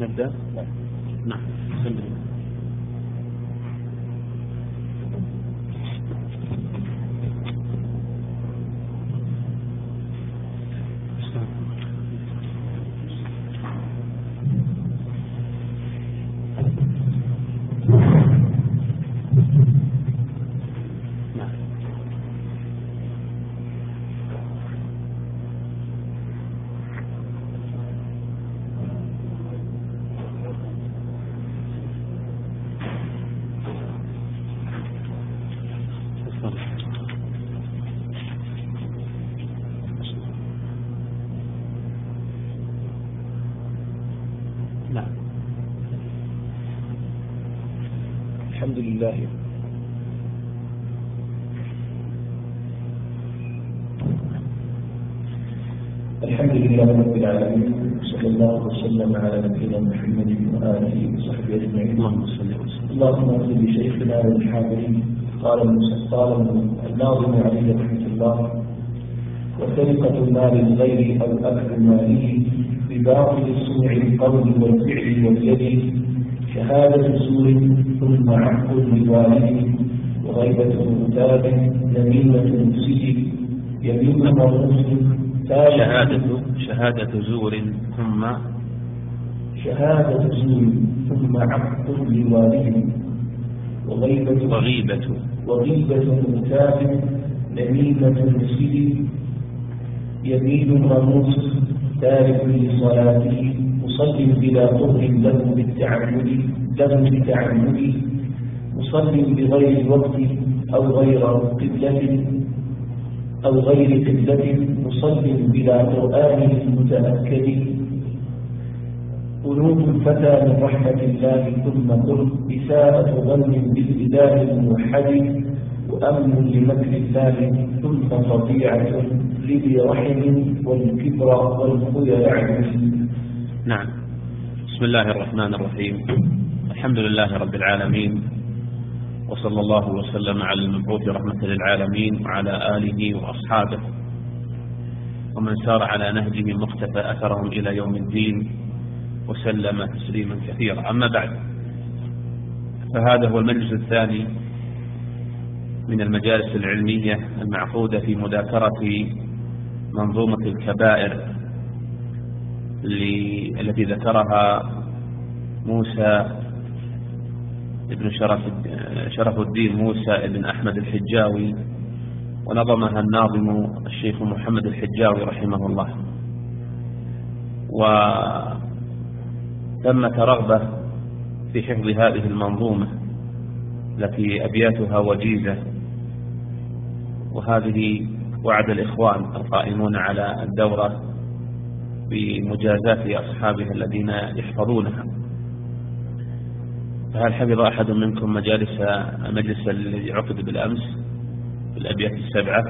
نبدأ. نعم. الحمد لله رب العالمين، صلى الله وسلم على نبينا محمد وآله وصحبه أجمعين. اللهم اغفر لشيخنا والحاضرين. قال الناظم عليه رحمة الله: وسرقة المال الغير أو أكل ماله بباطل الصنع القول والفعل واليد، شهادة زور ثم عفو لوالد، وغيبة مغتاب نميمة مفسد، يمين مرموز شهادة زور ثم عفو لوالد، وغيبة مغتاب نميمة مفسد، يمين مرموز تارك لصلاته، مصل بلا طهر له بالتعمد، مصل بغير الوقت أو غير قبلة، مصل بلا قرآن متأكد، قنوت الفتى من رحمة الله ثم قل إساءة ظن بالإله الموحد، وأمن لمكر الله ثم قطيعة لذي رحم والكبر والخيل عنه. نعم. بسم الله الرحمن الرحيم. الحمد لله رب العالمين، وصلى الله وسلم على المبعوث رحمة للعالمين وعلى آله وأصحابه ومن سار على نهجه مقتفى أثرهم إلى يوم الدين، وسلم تسليما كثيرا. أما بعد، فهذا هو المجلس الثاني من المجالس العلمية المعقودة في مذاكرة منظومة الكبائر التي ذكرها موسى ابن شرف الدين موسى ابن أحمد الحجاوي، ونظمها الناظم الشيخ محمد الحجاوي رحمه الله. وثمة رغبة في حفظ هذه المنظومة التي أبياتها وجيزة، وهذه وعد الإخوان القائمون على الدورة بمجازات أصحابها الذين يحفظونها. فهل حفظ أحد منكم مجلس الذي عقد بالأمس بالأبيات السبعة؟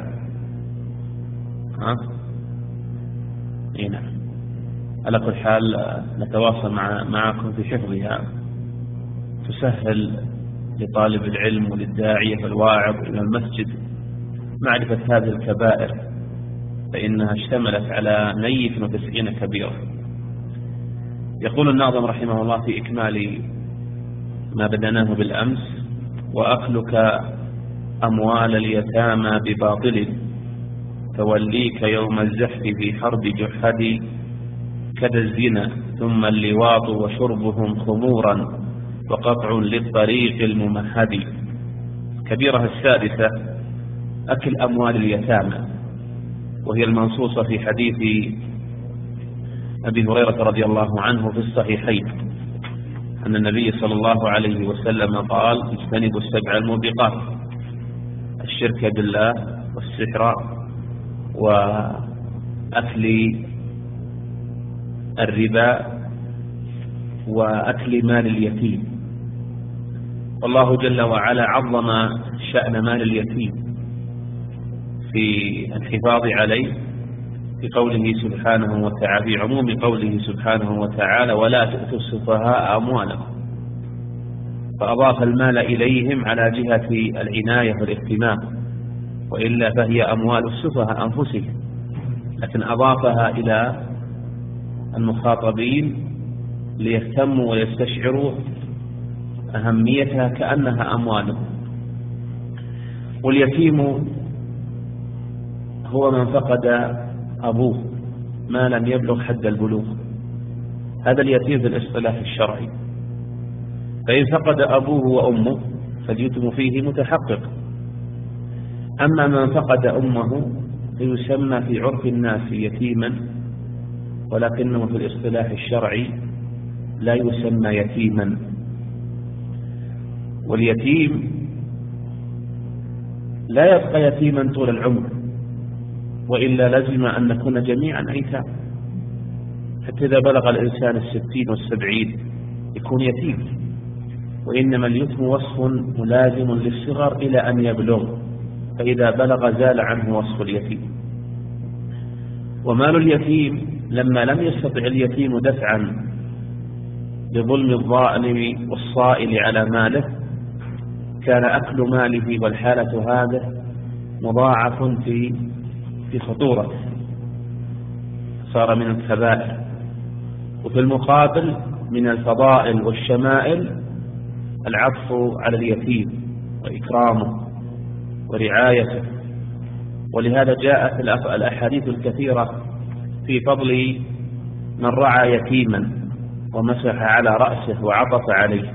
نعم. على كل حال نتواصل معكم في حفظها، تسهل لطالب العلم وللداعية والواعظ إلى المسجد معرفة هذه الكبائر، فإنها اشتملت على 190 كبيرة. يقول الناظم رحمه الله في إكمال ما بدأناه بالأمس: وأكلك أموال اليتامى بباطل، توليك يوم الزحف في حرب جحد، كذا الزنا ثم اللواط وشربهم خمورا، وقطع للطريق الممهد. كبيرة السادسة أكل أموال اليتامى، وهي المنصوصة في حديث أبي هريرة رضي الله عنه في الصحيحين أن النبي صلى الله عليه وسلم قال: اجتنبوا السبع الموبقات، الشرك بالله والسحر وأكل الربا وأكل مال اليتيم. والله جل وعلا عظم شأن مال اليتيم في الحفاظ عليه بقوله سبحانه وتعالى، في عموم قوله سبحانه وتعالى: ولا تؤتوا السفهاء أموالكم، فأضاف المال إليهم على جهة العناية والاهتمام، وإلا فهي أموال السفهاء أنفسهم، لكن أضافها إلى المخاطبين ليهتموا ويستشعروا أهميتها كأنها أموالهم. واليتيم هو من فقد أبوه ما لم يبلغ حد البلوغ، هذا اليتيم في الاصطلاح الشرعي. فإن فقد أبوه وأمه فاليتم فيه متحقق. أما من فقد أمه فيسمى في عرف الناس يتيما، ولكنه في الاصطلاح الشرعي لا يسمى يتيما. واليتيم لا يبقى يتيما طول العمر، وإلا لزم أن نكون جميعا أيتام، حتى إذا بلغ الإنسان 60 و70 يكون يتيم. وإنما اليتم وصف ملازم للصغر إلى أن يبلغ، فإذا بلغ زال عنه وصف اليتيم. ومال اليتيم لما لم يستطع اليتيم دفعا بظلم الظالم والصائل على ماله كان أكل ماله، والحالة هذا مضاعف في خطورة، صار من الكبائر. وفي المقابل من الفضائل والشمائل العطف على اليتيم وإكرامه ورعايته. ولهذا جاءت الأحاديث الكثيرة في فضل من رعى يتيما ومسح على رأسه وعطف عليه.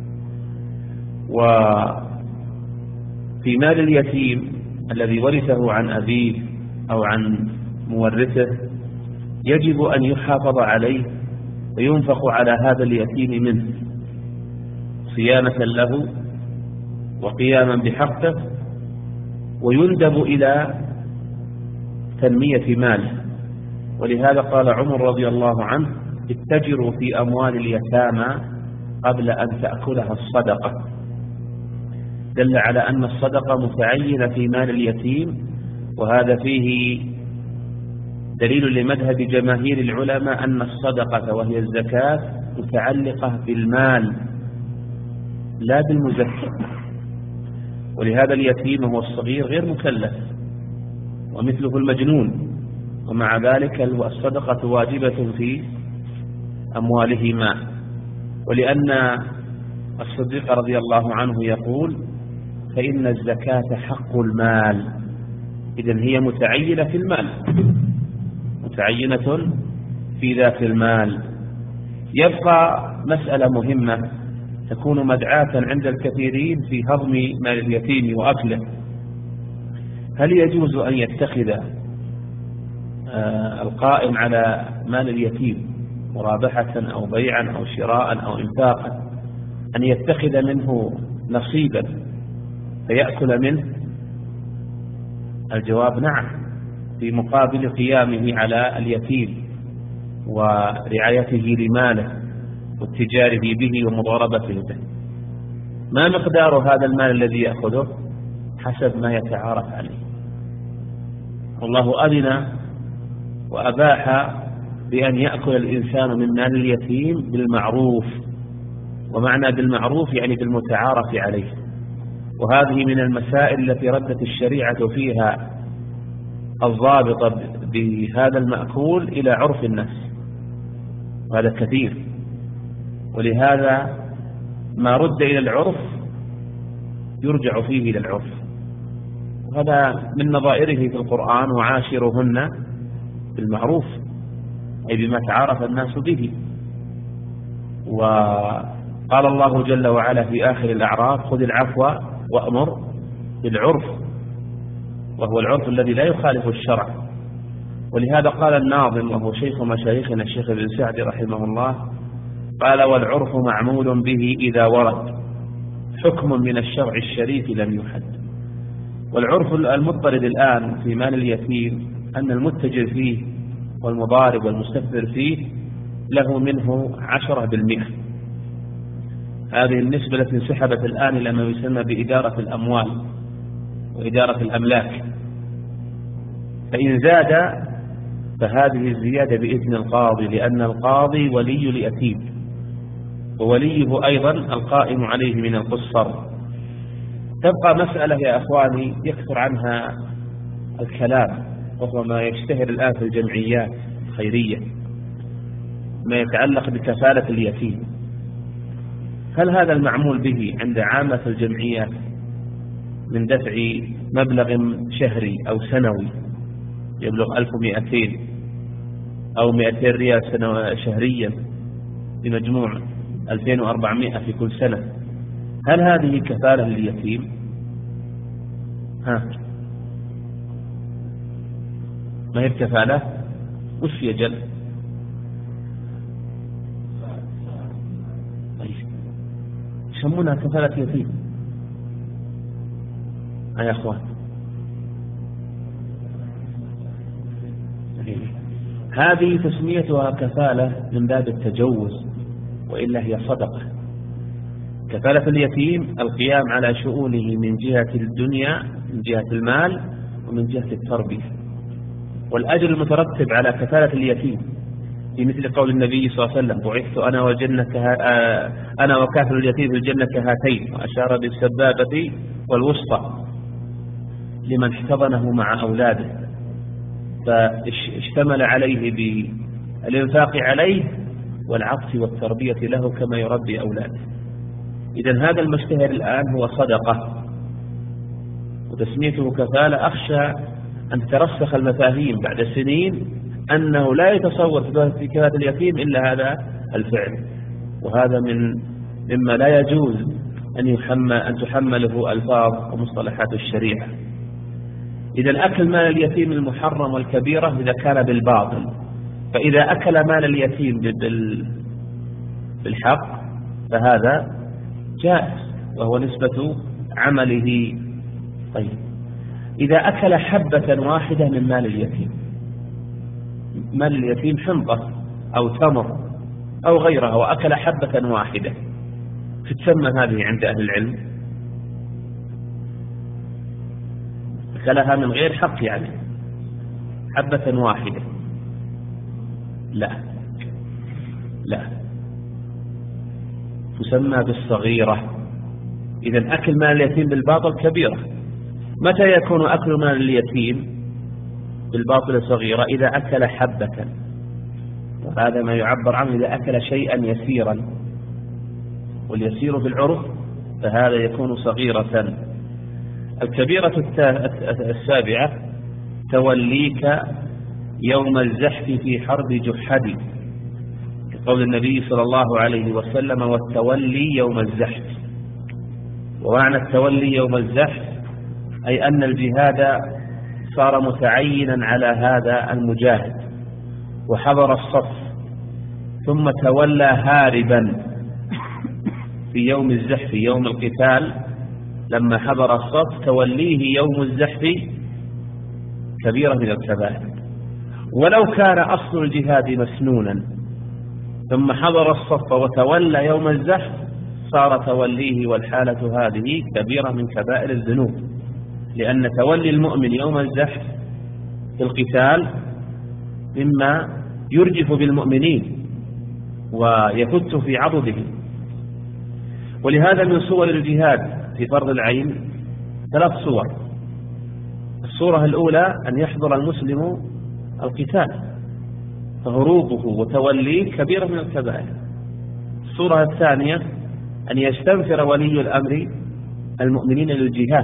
وفي مال اليتيم الذي ورثه عن أبيه أو عن مورثه يجب أن يحافظ عليه وينفق على هذا اليتيم منه صيانة له وقياما بحقه، ويندب إلى تنمية ماله. ولهذا قال عمر رضي الله عنه: اتجروا في أموال اليتامى قبل أن تأكلها الصدقة. دل على أن الصدقة متعينة في مال اليتيم، وهذا فيه دليل لمذهب جماهير العلماء أن الصدقة وهي الزكاة متعلقة بالمال لا بالمزكى. ولهذا اليتيم هو الصغير غير مكلف ومثله المجنون، ومع ذلك الصدقة واجبة في أموالهما. ولأن الصديق رضي الله عنه يقول: فإن الزكاة حق المال. إذن هي متعينة في المال، متعينة في ذات المال. يبقى مسألة مهمة تكون مدعاة عند الكثيرين في هضم مال اليتيم وأكله: هل يجوز أن يتخذ القائم على مال اليتيم مرابحة أو بيعا أو شراء أو إنفاقا أن يتخذ منه نصيبا فيأكل منه؟ الجواب نعم، في مقابل قيامه على اليتيم ورعايته لماله واتجاره به ومضاربته به. ما مقدار هذا المال الذي يأخذه؟ حسب ما يتعارف عليه. الله أذن وأباح بأن يأكل الإنسان من مال اليتيم بالمعروف، ومعنى بالمعروف يعني بالمتعارف عليه. وهذه من المسائل التي ردت الشريعة فيها الضابط بهذا المأكول إلى عرف الناس، وهذا كثير. ولهذا ما رد إلى العرف يرجع فيه إلى العرف، وهذا من نظائره في القرآن: وعاشرهن بالمعروف، أي بما تعارف الناس به. وقال الله جل وعلا في آخر الأعراف: خذ العفو وأمر بالعرف، وهو العرف الذي لا يخالف الشرع. ولهذا قال الناظم وهو شيخ مشايخنا الشيخ ابن سعد رحمه الله، قال: والعرف معمول به إذا ورد حكم من الشرع الشريف لم يحد. والعرف المضطرد الآن في مال اليتيم أن المتجر فيه والمضارب والمستثمر فيه له منه 10%. هذه النسبة التي انسحبت الآن إلى ما يسمى بإدارة الأموال وإدارة الأملاك. فإن زاد فهذه الزيادة بإذن القاضي، لأن القاضي ولي اليتيم، ووليه أيضا القائم عليه من القصر. تبقى مسألة يا أخواني يكثر عنها الكلام، وهو ما يشتهر الآن في الجمعيات الخيرية، ما يتعلق بكفالة اليتيم، هل هذا المعمول به عند عامة الجمعيات من دفع مبلغ شهري أو سنوي يبلغ 1200 أو 200 ريال شهريا بمجموع 2400 في كل سنة، هل هذه كفالة لليتيم؟ ما هي كفالة؟ وش يجل؟ يسمونها كفالة يتيم يا أخوان. هذه تسميتها كفالة من باب التجوز، وإلا هي صدقة. كفالة اليتيم القيام على شؤونه من جهة الدنيا، من جهة المال، ومن جهة التربية، والأجر المترتب على كفالة اليتيم في مثل قول النبي صلى الله عليه وسلم: بعثت أنا وكافل اليتيم في الجنة كهاتين، وأشار بالسبابة والوسطى لمن احتضنه مع أولاده، فاشتمل عليه بالإنفاق عليه والعطف والتربية له كما يربي أولاده. إذن هذا المشتهر الآن هو صدقة، وتسميته كفالة أخشى أن ترسخ المفاهيم بعد سنين أنه لا يتصور في كفالة اليتيم إلا هذا الفعل، وهذا مما لا يجوز أن تحمله ألفاظ ومصطلحات الشريعة. إذا أكل مال اليتيم المحرم والكبيرة إذا كان بالباطل، فإذا أكل مال اليتيم بالحق فهذا جائز وهو نسبة عمله. طيب، إذا أكل حبة واحدة من مال اليتيم، مال اليتيم حنطة أو تمر أو غيرها، وأكل حبة واحدة، تسمى هذه عند أهل العلم أكلها من غير حق، يعني حبة واحدة؟ لا، تسمى بالصغيرة. إذا أكل مال اليتيم بالباطل كبيرة. متى يكون أكل مال اليتيم بالباطل صغيرة؟ إذا أكل حبة، وهذا ما يعبر عنه إذا أكل شيئا يسيرا، واليسير بالعرف فهذا يكون صغيرة. الكبيرة السابعة: توليك يوم الزحف في حرب جحد، قول النبي صلى الله عليه وسلم: والتولي يوم الزحف. ومعنى التولي يوم الزحف أي أن الجهاد صار متعينا على هذا المجاهد وحضر الصف، ثم تولى هاربا في يوم الزحف، يوم القتال، لما حضر الصف توليه يوم الزحف كبيرة من الكبائر. ولو كان أصل الجهاد مسنونا ثم حضر الصف وتولى يوم الزحف صار توليه والحالة هذه كبيرة من كبائر الذنوب، لأن تولي المؤمن يوم الزحف في القتال مما يرجف بالمؤمنين ويفت في عضده. ولهذا من صور الجهاد في فرض العين 3 صور. الصورة الأولى أن يحضر المسلم القتال، فهروبه وتوليه كبيرة من الكبائر. الصورة الثانية أن يستنفر ولي الأمر المؤمنين للجهاد: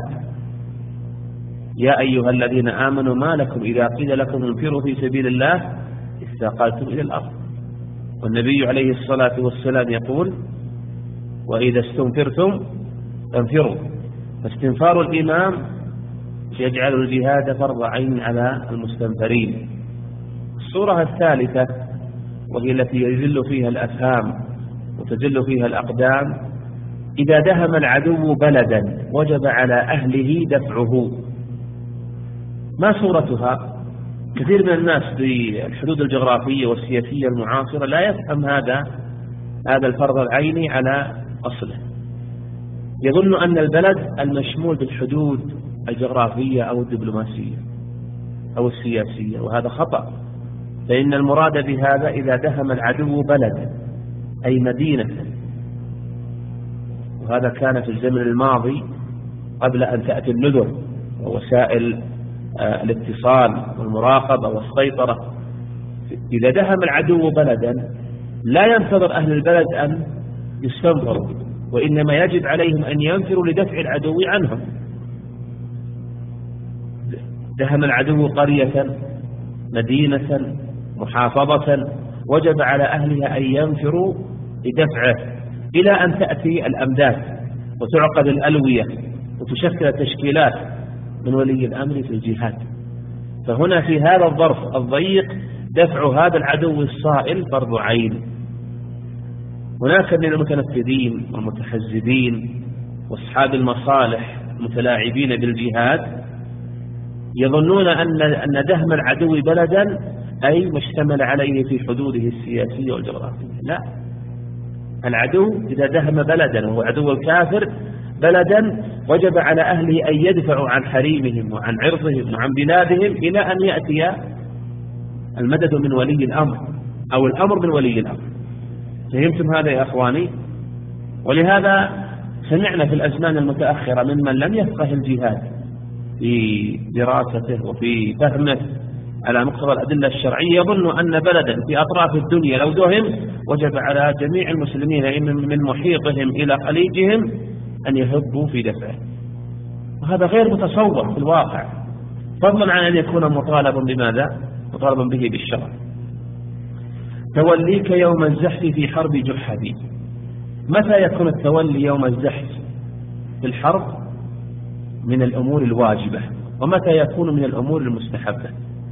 يا أيها الذين آمنوا ما لكم إذا قيل لكم انفروا في سبيل الله استاقلتم إلى الأرض. والنبي عليه الصلاة والسلام يقول: وإذا استنفرتم فانفروا. فاستنفار الإمام يجعل الجهاد فرض عين على المستنفرين. الصورة الثالثة وهي التي يذل فيها الأفهام وتجل فيها الأقدام: إذا دهم العدو بلدا وجب على أهله دفعه. ما صورتها؟ كثير من الناس بالحدود الجغرافية والسياسية المعاصرة لا يفهم هذا الفرض العيني على أصله، يظن أن البلد المشمول بالحدود الجغرافية أو الدبلوماسية أو السياسية، وهذا خطأ. فإن المراد بهذا إذا دهم العدو بلد أي مدينة، وهذا كان في الزمن الماضي قبل أن تأتي النذر ووسائل الاتصال والمراقبة والسيطرة. إذا دهم العدو بلدا لا ينتظر أهل البلد أن يستنفروا، وإنما يجب عليهم أن ينفروا لدفع العدو عنهم. دهم العدو قرية، مدينة، محافظة، وجب على أهلها أن ينفروا لدفعه إلى أن تأتي الأمداد وتعقد الألوية وتشكل تشكيلات من ولي الأمر في الجهاد. فهنا في هذا الظرف الضيق دفع هذا العدو الصائل فرض عين. هناك من المتنفذين والمتحزبين واصحاب المصالح المتلاعبين بالجهاد يظنون أن دهم العدو بلدا أي ما اشتمل عليه في حدوده السياسية والجغرافية. لا، العدو إذا دهم بلدا وهو عدو الكافر بلدا وجب على أهله أن يدفعوا عن حريمهم وعن عرضهم وعن بلادهم إلى أن يأتي المدد من ولي الأمر أو الأمر من ولي الأمر. فهمتم هذا يا أخواني؟ ولهذا سمعنا في الأزمان المتأخرة ممن لم يفقه الجهاد في دراسته وفي فهمه على مقتضى الأدلة الشرعية يظن أن بلدا في أطراف الدنيا لو دهم وجب على جميع المسلمين من محيطهم إلى خليجهم أن يهبوا في دفعه، وهذا غير متصور في الواقع، فضلا عن أن يكون مطالبا بماذا؟ مطالبا به بالشرع. توليك يوم الزحف في حرب جحدي. متى يكون التولي يوم الزحف في الحرب من الأمور الواجبة، ومتى يكون من الأمور المستحبة؟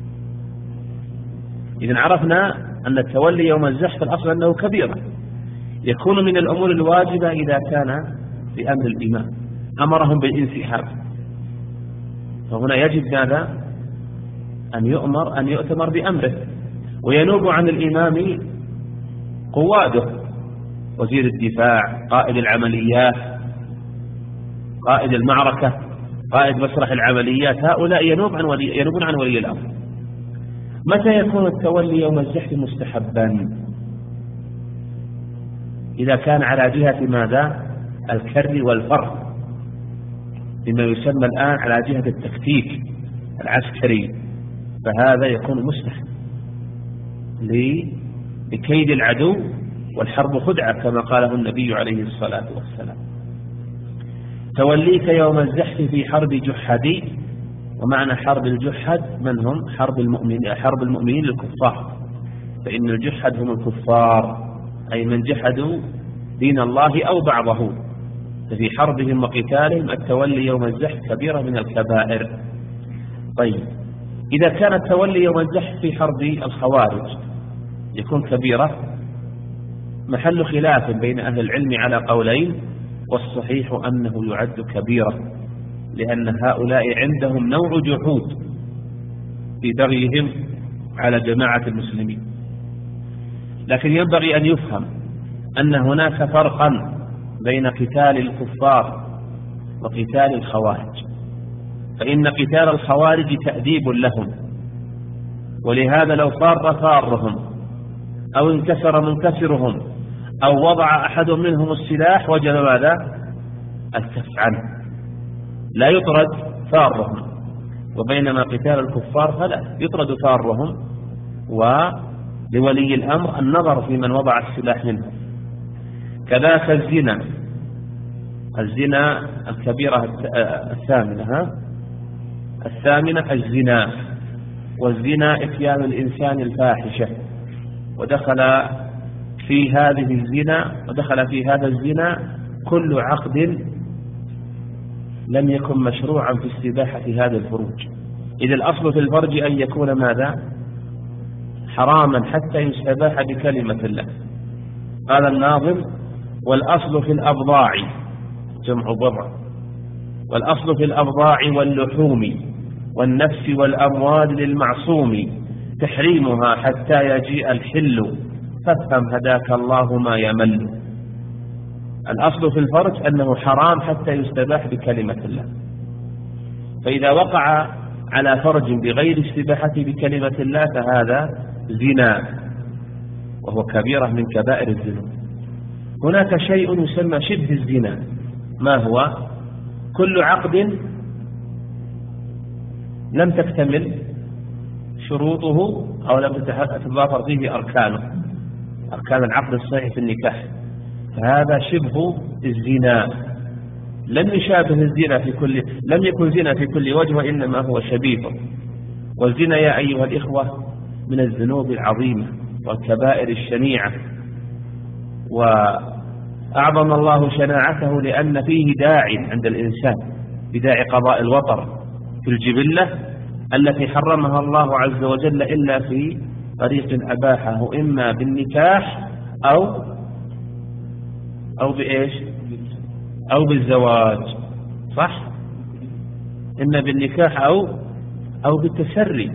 إذن عرفنا أن التولي يوم الزحف الأصل أنه كبيرة، يكون من الأمور الواجبة إذا كان بأمر الإمام أمرهم بالانسحاب، فهنا يجب ماذا؟ أن يؤتمر بأمره، وينوب عن الإمام قواده، وزير الدفاع، قائد العمليات، قائد المعركة، قائد مسرح العمليات، هؤلاء ينوبون عن ولي الأمر. متى يكون التولي يوم الزحف مستحبا؟ إذا كان على جهة ماذا؟ الكر والفر، بما يسمى الآن على جهة التكتيك العسكري، فهذا يكون مستحب لكيد العدو، والحرب خدعة كما قاله النبي عليه الصلاة والسلام. توليك يوم الزحف في حرب جحدي. ومعنى حرب الجحد من هم؟ حرب المؤمنين للكفار، فإن الجحد هم الكفار، أي من جحدوا دين الله أو بعضه، ففي حربهم وقتالهم التولي يوم الزحف كبيرة من الكبائر. طيب، إذا كان التولي يوم الزحف في حرب الخوارج يكون كبيرة، محل خلاف بين أهل العلم على قولين، والصحيح أنه يعد كبيرة، لأن هؤلاء عندهم نوع جحود في بغيهم على جماعة المسلمين. لكن ينبغي أن يفهم أن هناك فرقا بين قتال الكفار وقتال الخوارج، فإن قتال الخوارج تأديب لهم، ولهذا لو فار فارهم أو انكسر منكسرهم أو وضع أحد منهم السلاح وجب ماذا؟ الكف عنه، لا يطرد فارهم. وبينما قتال الكفار فلا يطرد فارهم، ولولي الأمر النظر في من وضع السلاح منهم. كذاك الزنا الكبيرة الثامنة الزنا، والزنا إتيان الإنسان الفاحشة، ودخل في هذا الزنا كل عقد لم يكن مشروعا في استباحة هذا الفروج، إذ الأصل في الفرج أن يكون ماذا؟ حراما حتى يستباح بكلمة الله. قال الناظم: والأصل في الأبضاع جمع بضع، والأصل في الأبضاع واللحوم والنفس والأموال للمعصوم، تحريمها حتى يجيء الحل، فافهم هداك الله ما يمل. الأصل في الفرج أنه حرام حتى يستباح بكلمة الله، فإذا وقع على فرج بغير استباحته بكلمة الله فهذا زنا، وهو كبيرة من كبائر الذنوب. هناك شيء يسمى شبه الزنا، ما هو؟ كل عقد لم تكتمل شروطه أو لم تتضافر فيه أركانه، أركان العقد الصحيح في النكاح، فهذا شبه الزنا، لم يشابه الزنا لم يكن زنا في كل وجه، وإنما هو شبيهه. والزنا يا أيها الإخوة من الذنوب العظيمة والكبائر الشنيعة، وأعظم الله شناعته لأن فيه داع عند الإنسان بداعي قضاء الوطر في الجبلة التي حرمها الله عز وجل إلا في طريق أباحه، إما بالنكاح أو بإيش أو بالزواج، صح؟ إما بالنكاح أو بالتسري.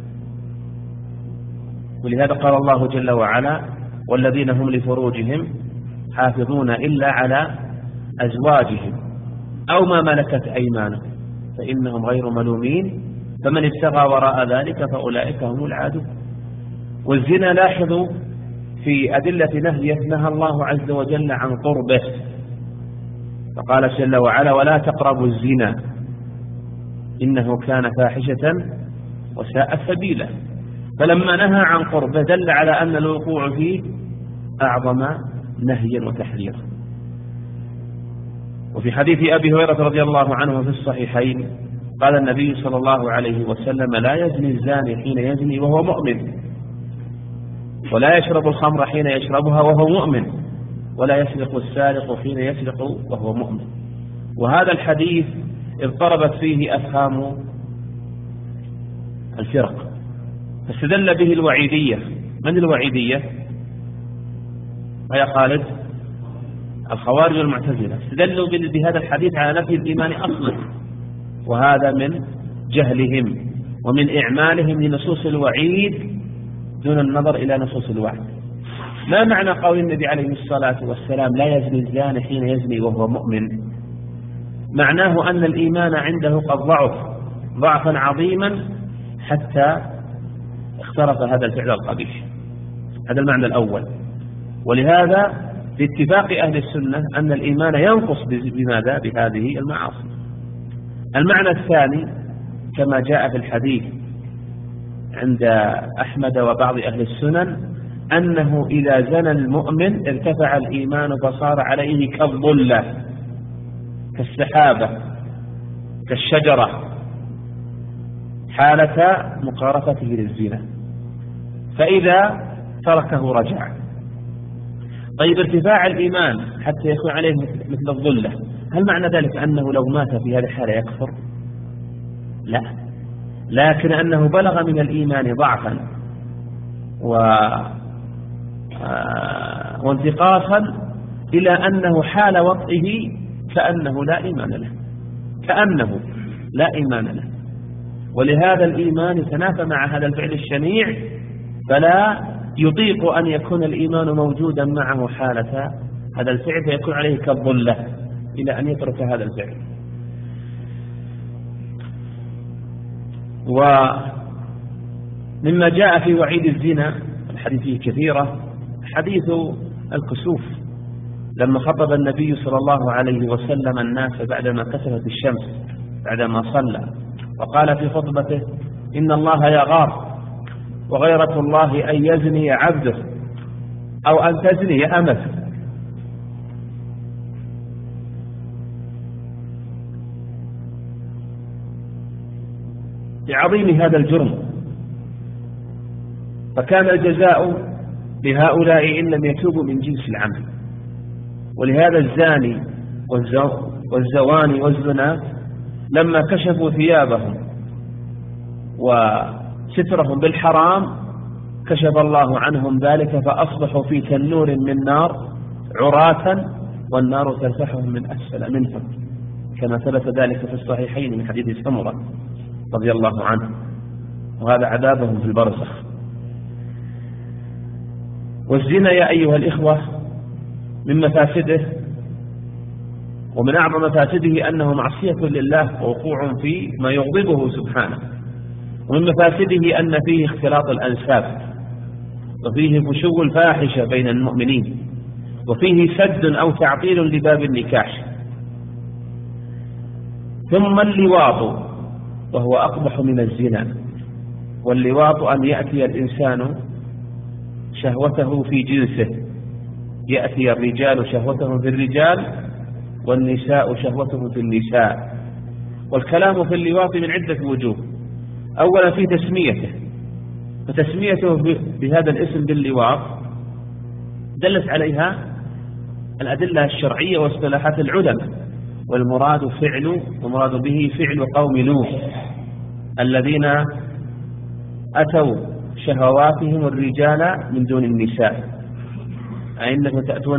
ولهذا قال الله جل وعلا: والذين هم لفروجهم حافظون إلا على أزواجهم أو ما ملكت أيمانهم فإنهم غير ملومين فمن ابتغى وراء ذلك فأولئك هم العادون. والزنا لاحظوا في أدلة نهيه نهى الله عز وجل عن قربه، فقال جل وعلا: ولا تقربوا الزنا إنه كان فاحشة وساء سبيلا. فلما نهى عن قربه دل على أن الوقوع فيه أعظم نهيا وتحذيرا. وفي حديث أبي هريرة رضي الله عنه في الصحيحين قال النبي صلى الله عليه وسلم: لا يزني الزاني حين يزني وهو مؤمن، ولا يشرب الخمر حين يشربها وهو مؤمن، ولا يسرق السارق حين يسرق وهو مؤمن. وهذا الحديث اضطربت فيه أفهام الفرق، فاستدل به الوعيدية. من الوعيدية يا خالد؟ الخوارج والمعتزلة. استدلوا بهذا الحديث على نفي الإيمان أصلا، وهذا من جهلهم ومن إعمالهم لنصوص الوعيد دون النظر إلى نصوص الوعد. ما معنى قول النبي عليه الصلاة والسلام: لا يزني الزاني حين يزني وهو مؤمن؟ معناه أن الإيمان عنده قد ضعفا عظيما حتى اخترف هذا الفعل القبيح. هذا المعنى الأول. ولهذا باتفاق أهل السنة أن الإيمان ينقص بماذا؟ بهذه المعاصي. المعنى الثاني كما جاء في الحديث عند أحمد وبعض أهل السنن أنه إذا زنى المؤمن ارتفع الإيمان فصار عليه كالظلة، كالسحابة، كالشجرة، حالة مقارفته للزنا، فإذا تركه رجع. طيب ارتفاع الإيمان حتى يكون عليه مثل الظلة، هل معنى ذلك أنه لو مات في هذه الحالة يكفر؟ لا، لكن أنه بلغ من الإيمان ضعفا وانتقاصا إلى أنه حال وطئه كأنه لا إيمان له، ولهذا الإيمان يتنافى مع هذا الفعل الشنيع، فلا يطيق أن يكون الإيمان موجودا معه حالة هذا الفعل، فيكون عليه كالظلة إلى أن يترك هذا الفعل. ومما جاء في وعيد الزنا الحديث كثيرة حديث الكسوف، لما خطب النبي صلى الله عليه وسلم الناس بعدما كسفت الشمس بعدما صلى، وقال في خطبته: إن الله يغار، وغيرة الله أن يزني عبده أو أن تزني أمته. لعظيم هذا الجرم، فكان الجزاء لهؤلاء إن لم يتوبوا من جنس العمل. ولهذا الزاني والزواني والزنا لما كشفوا ثيابهم وسترهم بالحرام كشف الله عنهم ذلك، فأصبحوا في تنور من نار عراة والنار تلفحهم من أسفل منهم، كما ثبت ذلك في الصحيحين من حديث سمرة رضي الله عنه، وهذا عذابهم في البرزخ. والزنا يا أيها الإخوة من مفاسده ومن أعظم مفاسده أنه معصية لله ووقوع في ما يغضبه سبحانه، ومن مفاسده أن فيه اختلاط الأنساب، وفيه فشو الفاحشة بين المؤمنين، وفيه سد أو تعطيل لباب النكاح. ثم اللواط، وهو أقبح من الزنا. واللواط أن يأتي الإنسان شهوته في جنسه، يأتي الرجال شهوتهم في الرجال والنساء شهوتهم في النساء. والكلام في اللواط من عدة وجوه. أولا في تسميته، فتسميته بهذا الاسم باللواط دلت عليها الأدلة الشرعية واصطلاحات العلماء، والمراد به فعل قوم لوط الذين أتوا شهواتهم الرجال من دون النساء، أئنكم تأتون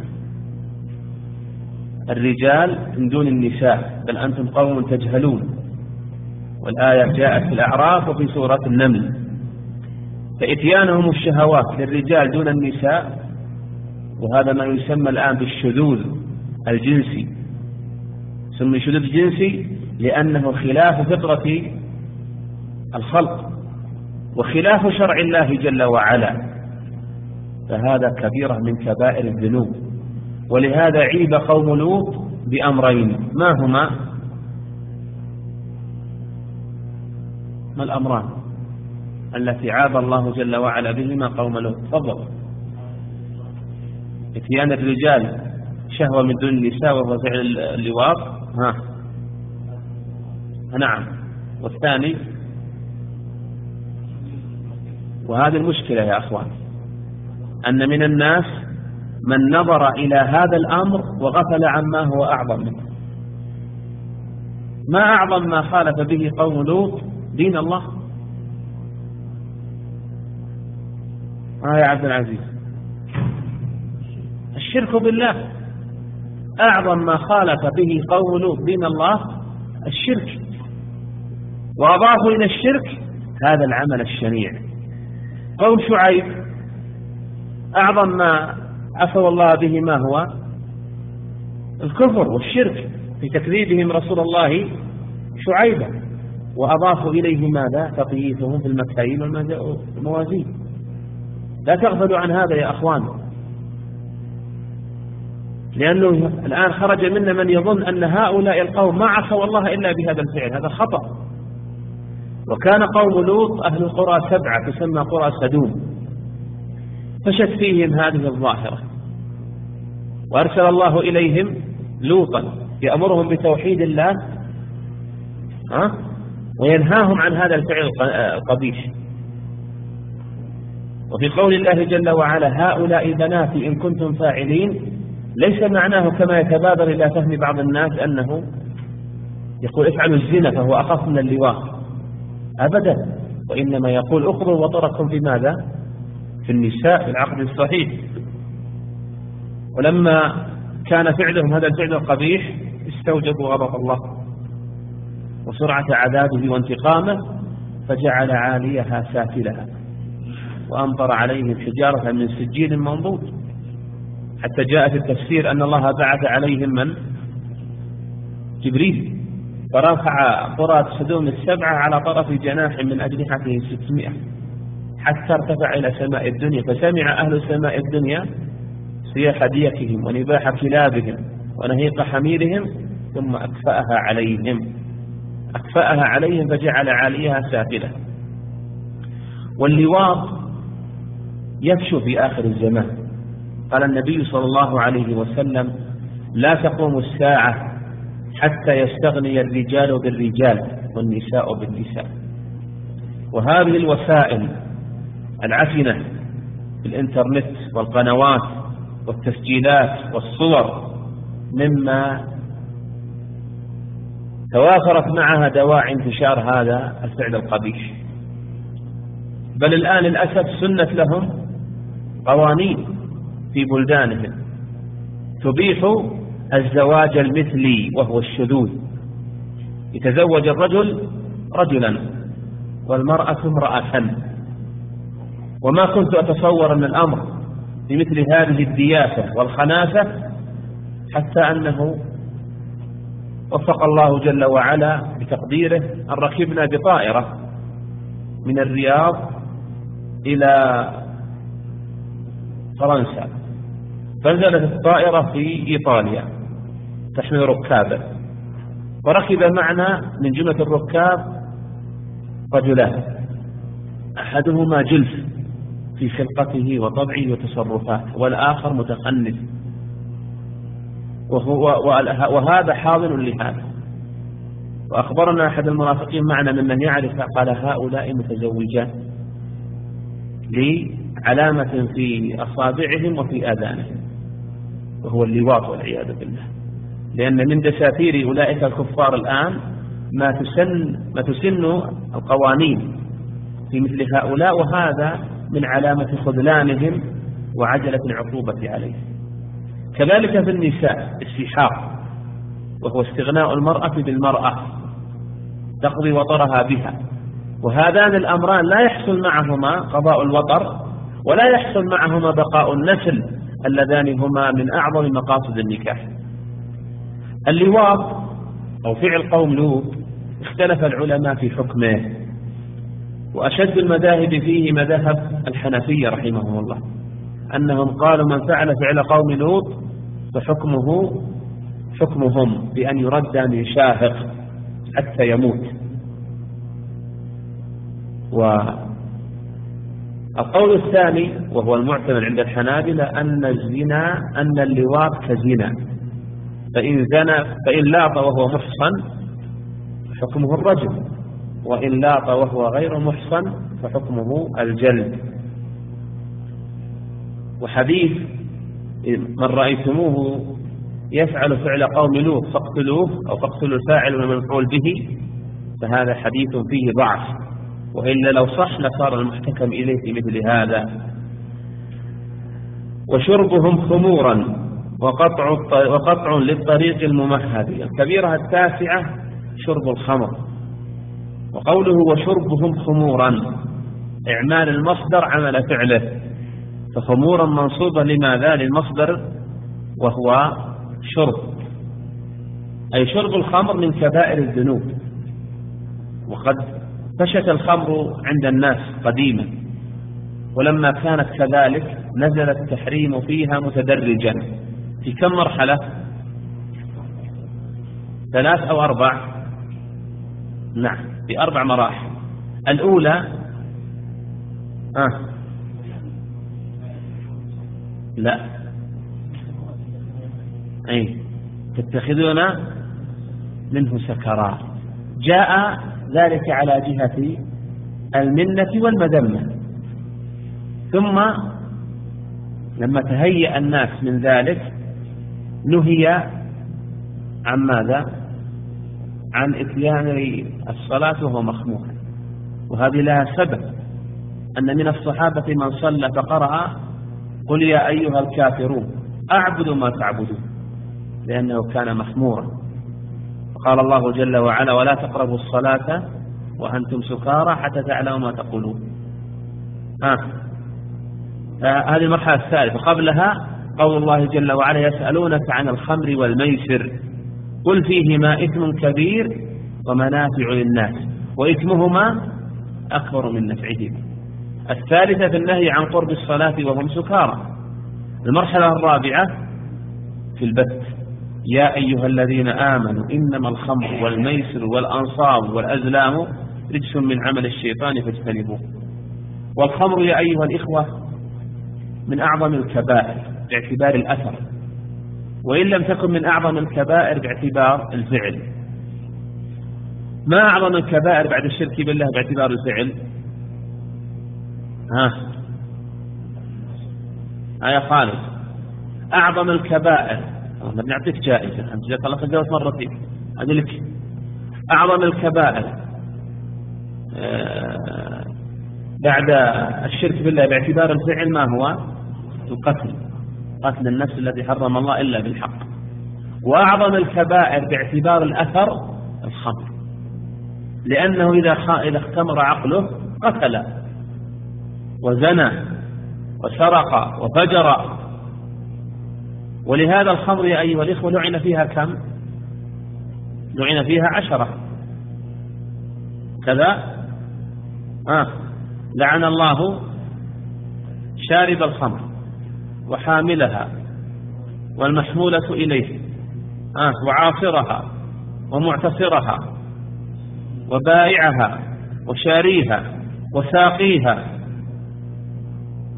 الرجال من دون النساء بل أنتم قوم تجهلون. والآية جاءت في الأعراف وفي سورة النمل. فإتيانهم الشهوات للرجال دون النساء، وهذا ما يسمى الآن بالشذوذ الجنسي. سمي شذوذ جنسي لأنه خلاف فطرة الخلق وخلاف شرع الله جل وعلا، فهذا كبيرة من كبائر الذنوب. ولهذا عيب قوم لوط بأمرين، ما هما؟ ما الأمران التي عاب الله جل وعلا بهما قوم لوط؟ تفضل. اتيان الرجال شهوة من دون النساء وهو فعل اللواط. نعم. والثاني، وهذه المشكلة يا أخوان، أن من الناس من نظر إلى هذا الأمر وغفل عما هو أعظم منه. ما أعظم ما خالف به قوم لوط دين الله. يا عبد العزيز، الشرك بالله أعظم ما خالف به قوم لوط دين الله، الشرك، وأضافوا إلى الشرك هذا العمل الشنيع. قوم شعيب أعظم ما عفو الله به ما هو؟ الكفر والشرك في تكذيبهم رسول الله شعيبا، وأضافوا إليه ماذا؟ تطييفهم في المكاييل والموازين. لا تغفلوا عن هذا يا أخوان، لأنه الآن خرج منا من يظن أن هؤلاء القوم ما عصوا الله إلا بهذا الفعل. هذا خطأ. وكان قوم لوط أهل القرى 7 تسمى قرى سدوم، فشت فيهم هذه الظاهرة، وأرسل الله إليهم لوطا يأمرهم بتوحيد الله وينهاهم عن هذا الفعل القبيح. وفي قول الله جل وعلا هؤلاء بناتي إن كنتم فاعلين، ليس معناه كما يتبادر إلى فهم بعض الناس أنه يقول افعلوا الزنا فهو أخف من اللواط، أبدا، وإنما يقول اخذوا وطركم في ماذا؟ في النساء في العقد الصحيح. ولما كان فعلهم هذا الفعل القبيح استوجبوا غضب الله وسرعة عذابه وانتقامه، فجعل عاليها سافلها وأمطر عليهم حجارة من سجيل منضود، حتى جاء في التفسير أن الله بعث عليهم من؟ جبريل، فرفع قرى سدوم 7 على طرف جناح من أجنحته 600 حتى ارتفع إلى سماء الدنيا، فسمع أهل سماء الدنيا صياح ديكهم ونباح كلابهم ونهيق حميرهم، ثم أكفأها عليهم فجعل عاليها سافلة. واللواط يفشو في آخر الزمان. قال النبي صلى الله عليه وسلم لا تقوم الساعة حتى يستغني الرجال بالرجال والنساء بالنساء. وهذه الوسائل العفنة في الإنترنت والقنوات والتسجيلات والصور مما توافرت معها دواعي انتشار هذا الفعل القبيح. بل الآن للأسف سنت لهم قوانين في بلدانهم تبيح الزواج المثلي وهو الشذوذ، يتزوج الرجل رجلا والمرأة امرأة. وما كنت أتصور أن الأمر بمثل هذه الدياسة والخناسة، حتى أنه وفق الله جل وعلا بتقديره أن ركبنا بطائرة من الرياض إلى فرنسا، فنزلت الطائرة في إيطاليا تحمل ركابا، وركب معنا من جملة الركاب رجلان، أحدهما جلف في خلقته وطبعه وتصرفاته، والآخر متخنث، وهذا حاضر لهذا. وأخبرنا أحد المرافقين معنا ممن يعرف قال هؤلاء متزوجان لعلامة في أصابعهم وفي آذانهم، وهو اللواط والعياذ بالله. لأن من دساتير أولئك الكفار الآن ما تسن القوانين في مثل هؤلاء، وهذا من علامة خذلانهم وعجلة العقوبة عليهم. كذلك في النساء السحاق، وهو استغناء المرأة بالمرأة تقضي وطرها بها، وهذان الأمران لا يحصل معهما قضاء الوطر ولا يحصل معهما بقاء النسل، اللذان هما من أعظم مقاصد النكاح. اللواط أو فعل قوم لوط اختلف العلماء في حكمه، وأشد المذاهب فيه مذهب الحنفية رحمهم الله، أنهم قالوا من فعل فعل قوم لوط فحكمه حكمهم بأن يرد من شاهق حتى يموت. والقول الثاني وهو المعتمد عند الحنابلة أن الزنا أن اللواط كزنا، فإن لاط وهو محصن فحكمه الرجم، وإن لاط وهو غير محصن فحكمه الجلد. وحديث من رأيتموه يفعل فعل قوم لوط فاقتلوه أو فاقتلوا الفاعل والمفعول به، فهذا حديث فيه ضعف، وإلا لو صح لصار المحتكم إليه في مثل هذا. وشربهم خمورا وقطع للطريق الممهد. الكبيرة التاسعة شرب الخمر، وقوله وشربهم خمورا إعمال المصدر عمل فعله، فخمورا منصوبة لماذا؟ للمصدر وهو شرب، أي شرب الخمر من كبائر الذنوب. وقد فشت الخمر عند الناس قديما، ولما كانت كذلك نزل التحريم فيها متدرجا في كم مرحلة؟ 3 أو 4؟ نعم، في 4 مراحل. الأولى لا أي تتخذون منه سكرات، جاء ذلك على جهة المنة والمذمة. ثم لما تهيأ الناس من ذلك نهي عن ماذا؟ عن إتيان الصلاة وهو مخمور. وهذه لها سبب، أن من الصحابة من صلى فقرأ قل يا أيها الكافرون أعبد ما تعبدون، لأنه كان مخمورا. قال الله جل وعلا ولا تقربوا الصلاة وأنتم سكارى حتى تعلموا ما تقولون. هذه المرحلة الثالثة. قبلها قول الله جل وعلا يسألونك عن الخمر والميسر قل فيهما إثم كبير ومنافع للناس وإثمهما أكبر من نفعهما. الثالثة في النهي عن قرب الصلاة وهم سكارى. المرحلة الرابعة في البت يا أيها الذين آمنوا إنما الخمر والميسر والأنصاب والأزلام رجس من عمل الشيطان فاجتنبوه. والخمر يا أيها الإخوة من أعظم الكبائر باعتبار الأثر، وإن لم تكن من أعظم الكبائر باعتبار الفعل. ما أعظم الكبائر بعد الشرك بالله باعتبار الفعل؟ يا خالد أعظم الكبائر، بنعطيك جائزة، أنت جزاك الله خير جاوبت مرتين أدلك. أعظم الكبائر بعد الشرك بالله باعتبار الفعل ما هو؟ القتل، قتل النفس الذي حرم الله إلا بالحق. وأعظم الكبائر باعتبار الأثر الخمر، لأنه إذا اختمر عقله قتل وزنى وسرق وفجر. ولهذا الخمر يا أيها الإخوة لعن فيها كم؟ لعن فيها 10 كذا. لعن الله شارب الخمر وحاملها والمحمولة إليه وعاصرها ومعتصرها وبائعها وشاريها وساقيها